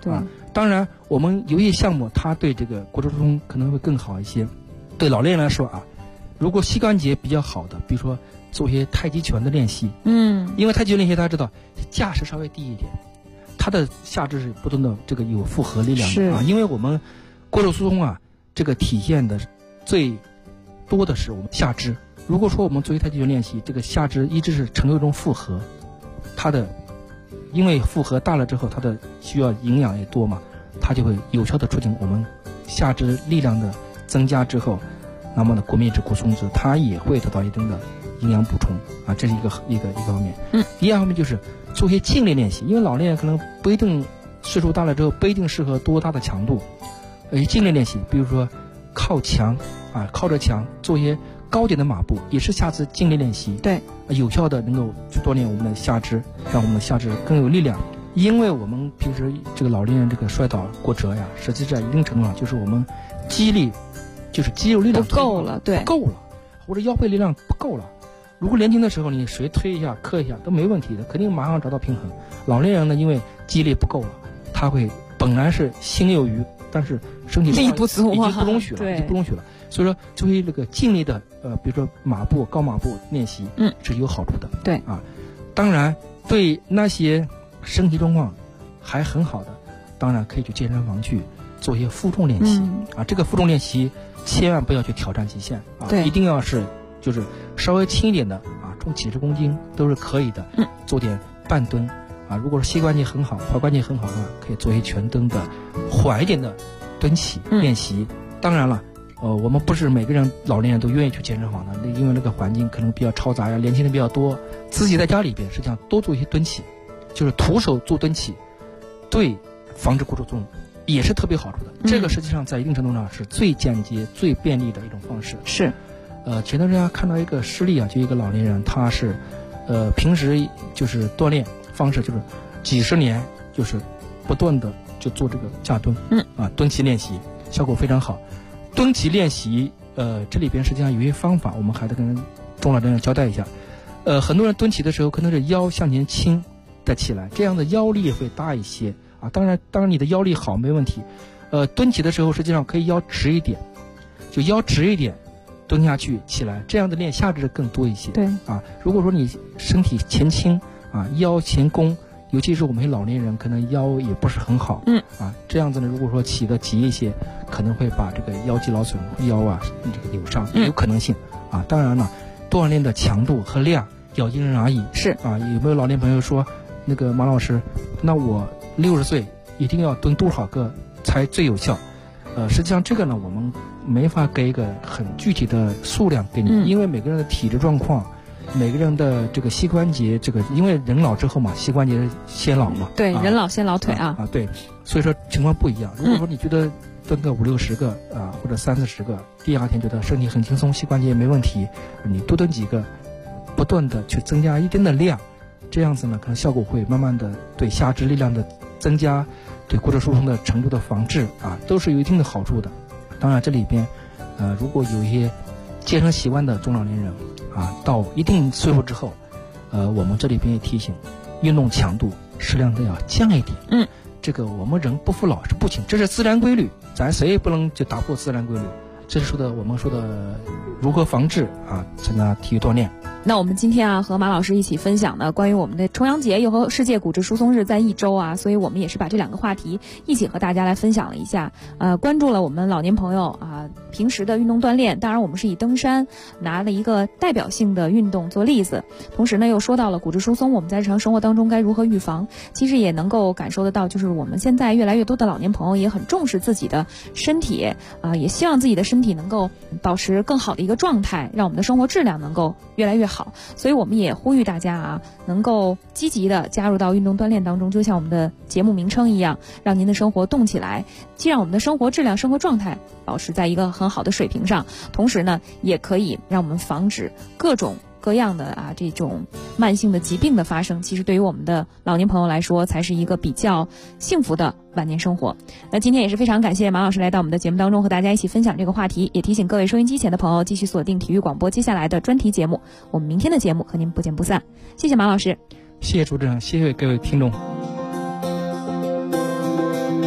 对当然，我们有一些项目，它对这个骨质疏松可能会更好一些。对老年人来说啊，如果膝关节比较好的，比如说做一些太极拳的练习，因为太极拳练习大家知道架势稍微低一点，它的下肢是不断的这个有复合力量的啊。因为我们骨质疏松啊，这个体现的最多的是我们下肢。如果说我们做一太极拳练习，这个下肢一直是呈现一种复合，它的因为复合大了之后，它的需要营养也多嘛，它就会有效的促进我们下肢力量的增加之后，那么呢，骨密质、骨松质它也会得到一定的营养补充啊，这是一个方面。第二方面就是做一些静力练习，因为老年人可能不一定岁数大了之后不一定适合多大的强度，静力练习，比如说靠墙啊，靠着墙做一些高点的马步，也是下肢静力练习， 对， 有效的能够去锻炼我们的下肢，让我们的下肢更有力量。因为我们平时这个老年人这个摔倒骨折呀，实际在一定程度上就是我们肌力，就是肌肉力量不够了，对， 不够了，或者腰背力量不够了。如果年轻的时候你谁推一下、磕一下都没问题的，肯定马上找到平衡。老年人呢，因为肌力不够了，他会本来是心有余，但是身体力不足， 已经不容许了，已经不容许了。所以说，作为这个静力的比如说马步、高马步练习，是有好处的。 对啊，当然对那些身体状况还很好的，当然可以去健身房去做一些负重练习啊。这个负重练习千万不要去挑战极限啊，一定要是就是稍微轻一点的啊，重几十公斤都是可以的。做点半蹲啊，如果是膝关节很好、踝关节很好的话，可以做一些全蹲的缓一点的蹲起练习。当然了。我们不是每个人老年人都愿意去健身房的，因为那个环境可能比较嘈杂呀，年轻人比较多，自己在家里边实际上多做一些蹲起，就是徒手做蹲起，对防止骨质疏松也是特别好处的。这个实际上在一定程度上是最简洁、最便利的一种方式。 是， 前段时间看到一个事例啊，就一个老年人，他是平时就是锻炼方式就是几十年就是不断的就做这个架蹲，蹲起练习，效果非常好。蹲起练习，这里边实际上有一些方法，我们还得跟中老年人交代一下。很多人蹲起的时候可能是腰向前倾的起来，这样的腰力会大一些啊。当然你的腰力好没问题。蹲起的时候实际上可以腰直一点，就腰直一点，蹲下去起来，这样的练下肢更多一些。 对啊，如果说你身体前倾啊，腰前弓。尤其是我们老年人可能腰也不是很好，这样子呢，如果说起得急一些，可能会把这个腰肌劳损、腰啊这个扭伤有可能性啊。当然了，锻炼的强度和量要因人而异。 是啊，有没有老年朋友说，那个马老师，那我60岁一定要蹲多少个才最有效？实际上这个呢，我们没法给一个很具体的数量给你，因为每个人的体质状况。每个人的这个膝关节，这个因为人老之后嘛，膝关节先老嘛。 对，人老先老腿啊。 对，所以说情况不一样。如果说你觉得蹲个50、60个啊，或者30、40个，第二天觉得身体很轻松，膝关节也没问题，你多蹲几个，不断的去增加一定的量，这样子呢，可能效果会慢慢的对下肢力量的增加，对骨质疏松的程度的防治啊，都是有一定的好处的。当然这里边，如果有一些健身习惯的中老年人。到一定岁数之后，我们这里边也提醒，运动强度适量的要降一点。这个我们人不服老是不行，这是自然规律，咱谁也不能就打破自然规律。这是我们说的如何防治参加体育锻炼。 那我们今天和马老师一起分享的关于我们的重阳节又和世界骨质疏松日在一周所以我们也是把这2个话题一起和大家来分享了一下。关注了我们老年朋友平时的运动锻炼，当然我们是以登山拿了一个代表性的运动做例子，同时呢又说到了骨质疏松，我们在日常生活当中该如何预防。其实也能够感受得到，就是我们现在越来越多的老年朋友也很重视自己的身体也希望自己的身体能够保持更好的一个状态，让我们的生活质量能够越来越好。所以我们也呼吁大家能够积极的加入到运动锻炼当中，就像我们的节目名称一样，让您的生活动起来，既让我们的生活质量、生活状态保持在一个很好的水平上，同时呢也可以让我们防止各种各样的这种慢性的疾病的发生。其实对于我们的老年朋友来说，才是一个比较幸福的晚年生活。那今天也是非常感谢马老师来到我们的节目当中，和大家一起分享这个话题，也提醒各位收音机前的朋友继续锁定体育广播接下来的专题节目，我们明天的节目和您不见不散。谢谢马老师。 谢谢主持人，谢谢各位听众。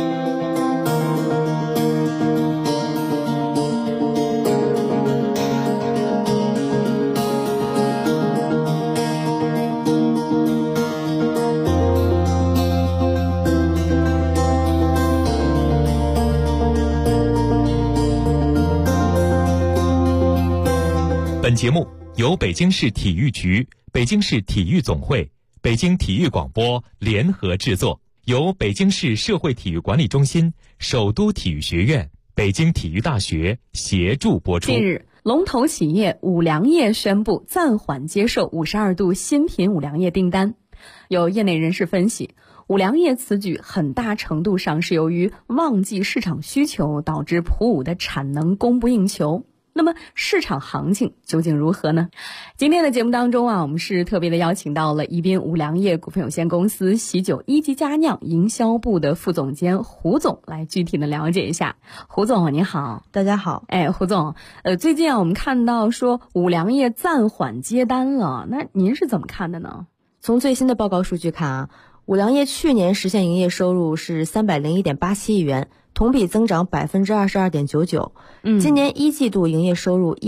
本节目由北京市体育局、北京市体育总会、北京体育广播联合制作，由北京市社会体育管理中心、首都体育学院、北京体育大学协助播出。 近日，龙头企业五粮液宣布暂缓接受52度新品五粮液订单。有业内人士分析，五粮液此举很大程度上是由于旺季市场需求导致普五的产能供不应求。那么市场行情究竟如何呢？今天的节目当中我们是特别的邀请到了宜宾五粮液股份有限公司喜酒一级佳酿营销部的副总监胡总来具体的了解一下。胡总您好。 大家好。 胡总，最近我们看到说五粮液暂缓接单了，那您是怎么看的呢？ 从最新的报告数据看五粮液去年实现营业收入是301.87亿元，同比增长22.99%。今年一季度营业收入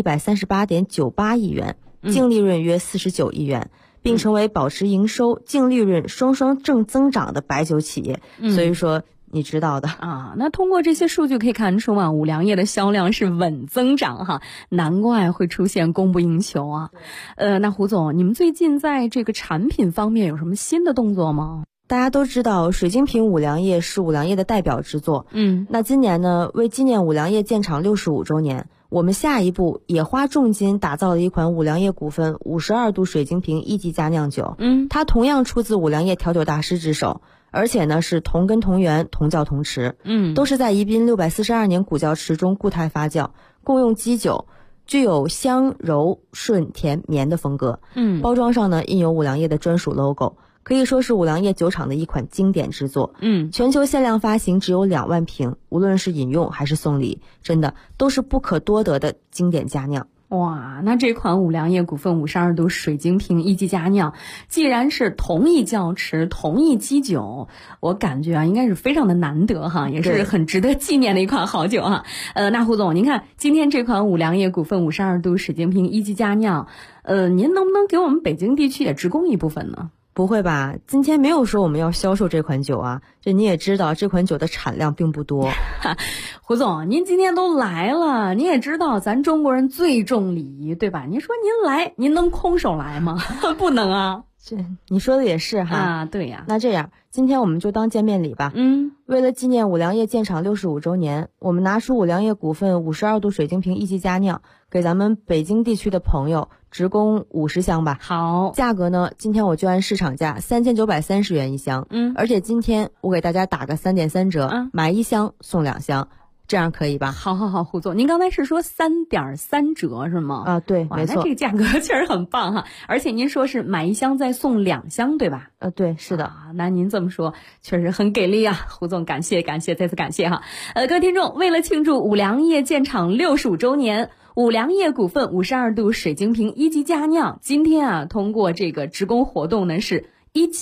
138.98亿元，净利润约49亿元，并成为保持营收、净利润双双正增长的白酒企业。所以说你知道的那通过这些数据可以看出五粮液的销量是稳增长哈，难怪会出现供不应求啊。那胡总，你们最近在这个产品方面有什么新的动作吗？ 大家都知道水晶瓶五粮液是五粮液的代表之作。那今年呢，为纪念五粮液建厂65周年，我们下一步也花重金打造了一款五粮液股份52度水晶瓶一级佳酿酒。它同样出自五粮液调酒大师之手，而且呢是同根同源同窖同池。都是在宜宾642年古窖池中固态发酵，共用基酒，具有香柔顺甜绵的风格。包装上呢印有五粮液的专属 logo，可以说是五粮液酒厂的一款经典之作。全球限量发行只有2万瓶，无论是饮用还是送礼，真的都是不可多得的经典佳酿。 哇，那这款五粮液股份52度水晶瓶一级佳酿，既然是同一窖池、同一基酒，我感觉应该是非常的难得哈，也是很值得纪念的一款好酒哈。那胡总，您看今天这款五粮液股份52度水晶瓶一级佳酿，您能不能给我们北京地区也直供一部分呢？ 不会吧，今天没有说我们要销售这款酒啊，这你也知道这款酒的产量并不多。 胡总，您今天都来了，你也知道咱中国人最重礼仪，对吧？您说您来，您能空手来吗？不能啊。 你说的也是哈。 对呀。 那这样今天我们就当见面礼吧。为了纪念五粮液建厂65周年，我们拿出五粮液股份52度水晶瓶一级佳酿，给咱们北京地区的朋友直供50箱吧。 好， 价格呢，今天我就按市场价3930元一箱。而且今天我给大家打个3.3折，买1箱送2箱。这样可以吧？ 好，胡总，您刚才是说3.3折是吗？ 对，没错。 那这个价格确实很棒哈，而且您说是买1箱再送2箱，对吧？ 对，是的。 那您这么说确实很给力啊，胡总，感谢，再次感谢哈。各位听众，为了庆祝五粮液建厂65周年，五粮液股份52度水晶瓶一级佳酿，今天通过这个直供活动呢是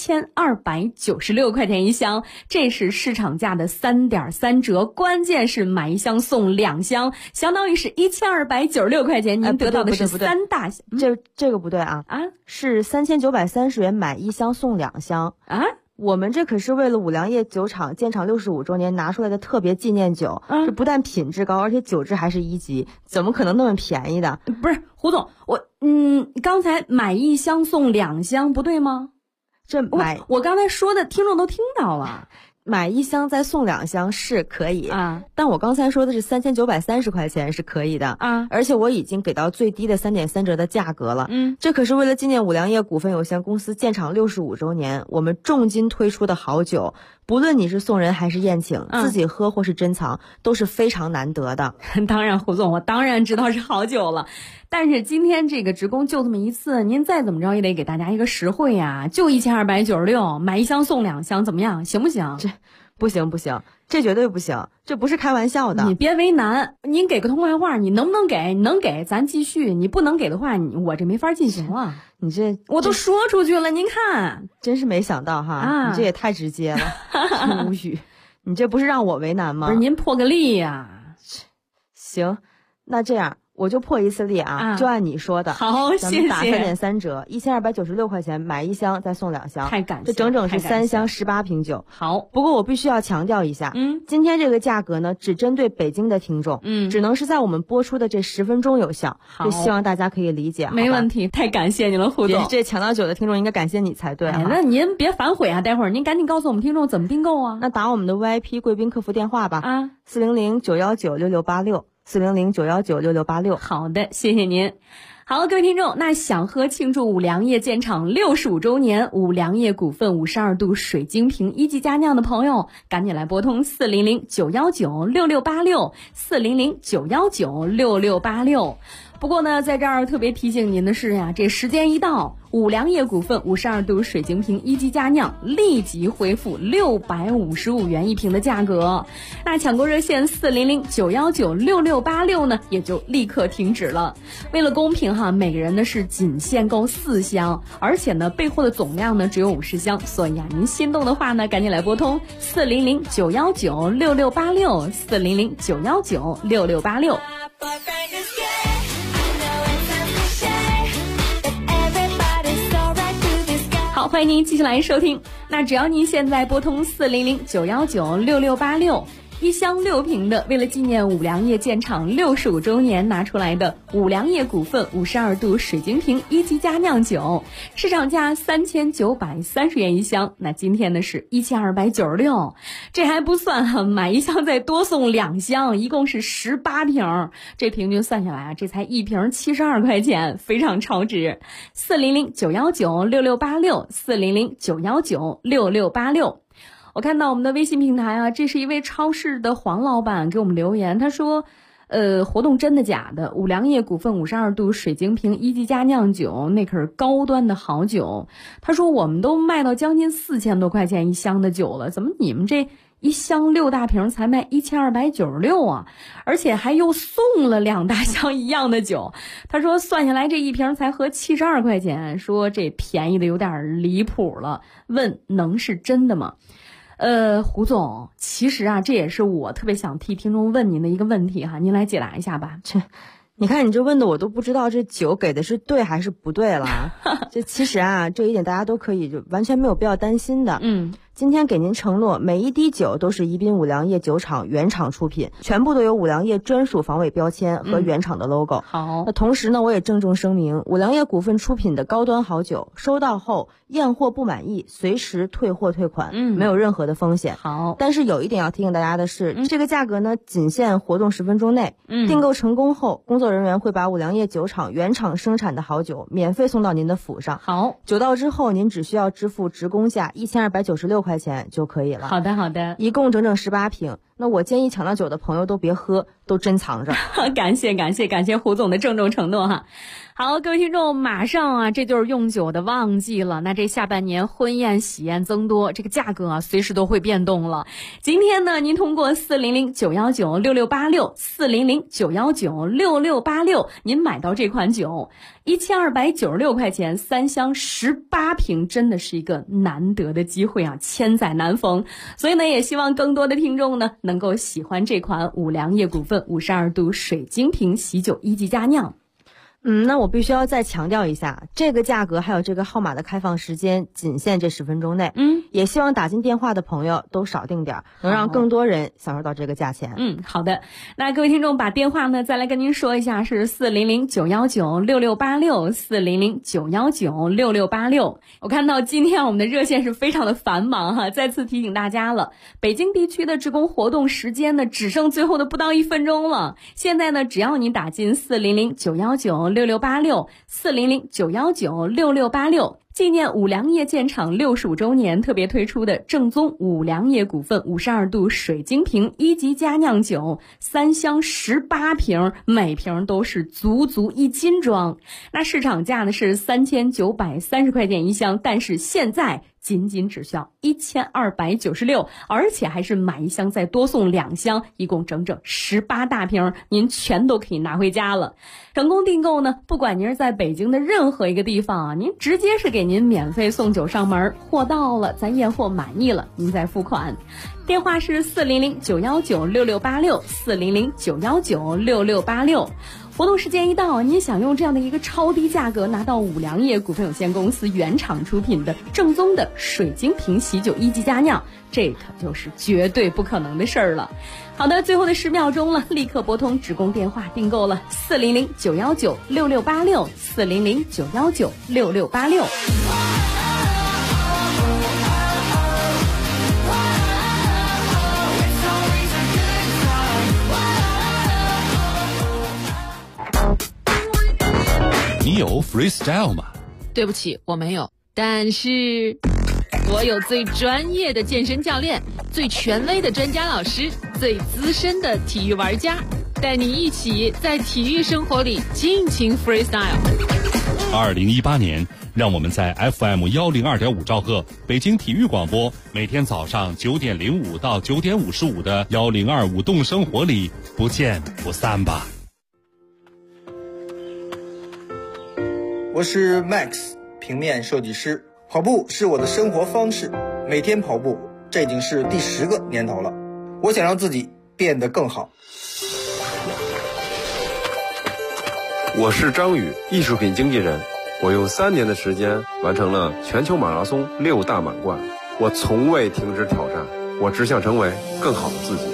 1296块钱一箱，这是市场价的3.3折，关键是买1箱送2箱，相当于是1296块钱，您得到的是3大箱。 这个不对啊，是3930元买1箱送2箱啊。我们这可是为了五粮液酒厂建厂65周年拿出来的特别纪念酒，这不但品质高，而且酒质还是1级，怎么可能那么便宜的？ 不是，胡总，刚才买1箱送2箱不对吗？我刚才说的听众都听到了， 买1箱再送2箱是可以啊，但我刚才说的是3930块钱是可以的啊，而且我已经给到最低的3.3折的价格了。这可是为了纪念五粮液股份有限公司建厂65周年，我们重金推出的好酒，不论你是送人还是宴请，自己喝或是珍藏，都是非常难得的。 当然，胡总，我当然知道是好酒了。但是今天这个直供就这么一次，您再怎么着也得给大家一个实惠呀，就1296，买1箱送2箱，怎么样？行不行？ 这不行，这绝对不行，这不是开玩笑的。 你别为难，您给个痛快话，你能不能给？你能给咱继续，你不能给的话，我这没法进行了。 你这我都说出去了，您看， 真是没想到哈，你这也太直接了，无语。你这不是让我为难吗？ 不是，您破个例呀。 行，那这样。 我就破一次例啊，就按你说的。 好，谢谢。 咱们打3.3折，1296块钱买1箱再送2箱， 太感谢， 这整整是3箱18瓶酒。 好， 不过我必须要强调一下，今天这个价格呢，只针对北京的听众，只能是在我们播出的这10分钟有效，就希望大家可以理解。 没问题，太感谢您了，胡总。 这抢到酒的听众应该感谢你才对。 那您别反悔啊，待会儿您赶紧告诉我们听众怎么订购啊。 那打我们的 VIP 贵宾客服电话吧，400-919-6686，400-919-6686。 好的，谢谢您。好，各位听众，那想喝庆祝五粮液建厂65周年五粮液股份52度水晶瓶1级佳酿的朋友，赶紧来拨通400-919-6686，400-919-6686。不过呢，在这儿特别提醒您的是呀，这时间一到，五粮液股份52度水晶瓶1级佳酿立即恢复655元一瓶的价格。那抢购热线400-919-6686呢，也就立刻停止了。为了公平哈，每个人呢是仅限购4箱，而且呢备货的总量呢只有50箱，所以啊，您心动的话呢，赶紧来拨通400-919-6686，400-919-6686。好，欢迎您继续来收听。那只要您现在拨通400-919-6686，一箱6瓶的，为了纪念五粮液建厂65周年拿出来的五粮液股份52度水晶瓶1级佳酿酒，市场价3930元一箱，那今天呢是1296，这还不算哈，买1箱再多送2箱，一共是18瓶，这平均算下来啊，这才1瓶72块钱，非常超值。400-919-6686，400-919-6686。我看到我们的微信平台啊，这是一位超市的黄老板给我们留言，他说活动真的假的？五粮液股份52度水晶瓶1级佳酿酒，那可是高端的好酒。他说我们都卖到将近4000多块钱一箱的酒了，怎么你们这一箱6大瓶才卖1296啊？而且还又送了2大箱一样的酒。他说算下来这一瓶才合72块钱，说这便宜的有点离谱了，问能是真的吗？胡总，其实啊，这也是我特别想替听众问您的一个问题哈，您来解答一下吧。 你看你这问的我都不知道这酒给的是对还是不对了。这其实啊，这一点大家都可以就完全没有必要担心的。今天给您承诺，每一滴酒都是宜宾五粮液酒厂原厂出品，全部都有五粮液专属防伪标签和原厂的 logo。 好， 那同时呢，我也郑重声明，五粮液股份出品的高端好酒，收到后验货不满意，随时退货退款，没有任何的风险。 好， 但是有一点要提醒大家的是，这个价格呢，仅限活动10分钟内。订购成功后，工作人员会把五粮液酒厂原厂生产的好酒免费送到您的府上。 好， 酒到之后，您只需要支付职工价1296块钱就可以了。 好的，好的， 一共整整18瓶。那我建议抢到酒的朋友都别喝，都珍藏着。 感谢胡总的郑重承诺哈。好，各位听众，马上啊，这就是用酒的旺季了。那这下半年婚宴喜宴增多，这个价格啊，随时都会变动了。今天呢，您通过400-919-6686，400-919-6686，您买到这款酒，1296块钱，3箱18瓶，真的是一个难得的机会啊，千载难逢。所以呢，也希望更多的听众呢，能够喜欢这款五粮液股份52度水晶瓶喜酒1级佳酿。 那我必须要再强调一下，这个价格还有这个号码的开放时间仅限这10分钟内。也希望打进电话的朋友都少订点，能让更多人享受到这个价钱。 好的。那各位听众把电话呢再来跟您说一下，是400-919-6686，400-919-6686。我看到今天我们的热线是非常的繁忙哈，再次提醒大家了，北京地区的职工活动时间呢只剩最后的不到1分钟了。现在呢，只要你打进400-919-6686，400-919-6686，纪念五粮液建厂65周年特别推出的正宗五粮液股份52度水晶瓶1级佳酿酒，3箱18瓶，每瓶都是足足1斤装。那市场价呢是3930块钱一箱，但是现在仅只需要1296，而且还是买1箱再多送2箱，一共整整18大瓶，您全都可以拿回家了。成功订购呢，不管您是在北京的任何一个地方啊，您直接是给您免费送酒上门，货到了咱验货满意了，您再付款。电话是400-919-6686，400-919-6686。 活动时间一到，你也想用这样的一个超低价格拿到五粮液股份有限公司原厂出品的正宗的水晶瓶喜酒1级佳酿，这可就是绝对不可能的事儿了。好的，最后的10秒钟了，立刻拨通直供电话订购了400-919-6686 400-919-6686。 你有 freestyle 吗？ 对不起，我没有，但是我有最专业的健身教练，最权威的专家老师，最资深的体育玩家，带你一起在体育生活里尽情 freestyle。 2018年，让我们在 FM 102.5兆赫北京体育广播，每天早上9点05到9点55的102舞动生活里不见不散吧。 我是 Max， 平面设计师。跑步是我的生活方式，每天跑步，这已经是第10个年头了。我想让自己变得更好。 我是张宇，艺术品经纪人。我用3年的时间完成了全球马拉松6大满贯。我从未停止挑战，我只想成为更好的自己。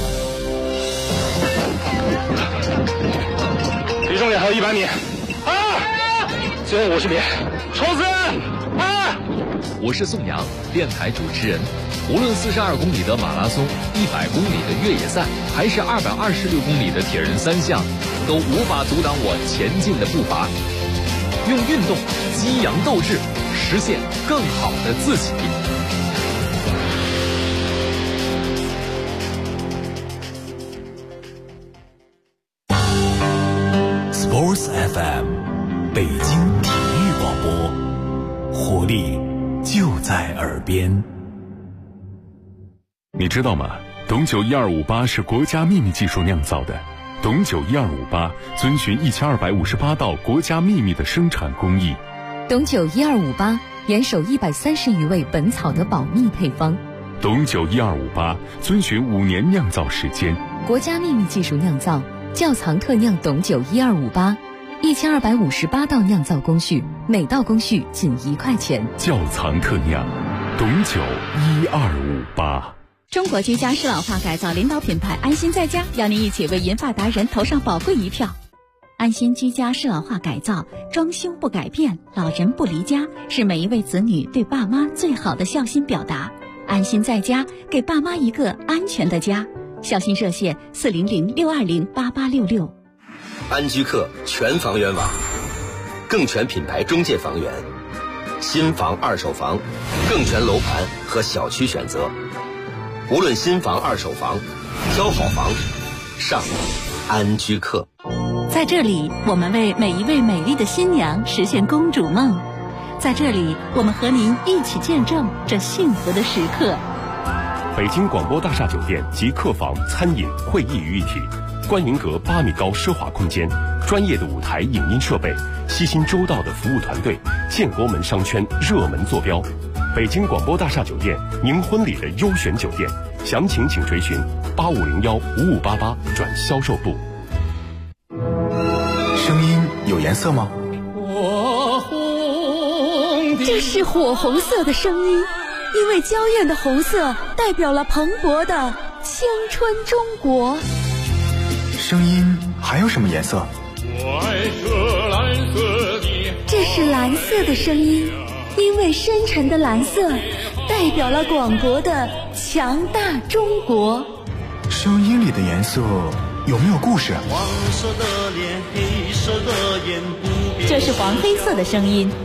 离终点还有100米。最后50米，冲刺！ 我是宋阳，电台主持人。无论42公里的马拉松、100公里的越野赛，还是226公里的铁人3项，都无法阻挡我前进的步伐。用运动激扬斗志，实现更好的自己。 Sports FM， 北京体育广播，活力就在耳边。 你知道吗？董酒1258是国家秘密技术酿造的。董酒1258遵循1258道国家秘密的生产工艺。 董酒1258严守130余味本草的保密配方。 董酒1258遵循5年酿造时间。 国家秘密技术酿造，窖藏特酿董酒1258，1258道酿造工序，每道工序仅1块钱。 窖藏特酿，董酒1258。 中国居家适老化改造领导品牌安心在家邀您一起为银发达人投上宝贵一票。安心居家适老化改造，装修不改变，老人不离家，是每一位子女对爸妈最好的孝心表达。安心在家，给爸妈一个安全的家。孝心热线400-620-8866。 安居客全房源网，更全品牌中介房源，新房二手房，更全楼盘和小区选择。无论新房二手房，挑好房上安居客。 在这里，我们为每一位美丽的新娘实现公主梦。在这里，我们和您一起见证这幸福的时刻。 北京广播大厦酒店集客房、餐饮、会议于一体，观云阁8米高奢华空间，专业的舞台影音设备，悉心周到的服务团队，建国门商圈热门坐标。北京广播大厦酒店，您婚礼的优选酒店，详情请垂询8501-5588转销售部。 声音有颜色吗？ 这是火红色的声音，因为娇艳的红色代表了蓬勃的青春中国。 声音还有什么颜色？ 这是蓝色的声音，因为深沉的蓝色代表了广博的强大中国。 声音里的颜色有没有故事？ 这是黄黑色的声音，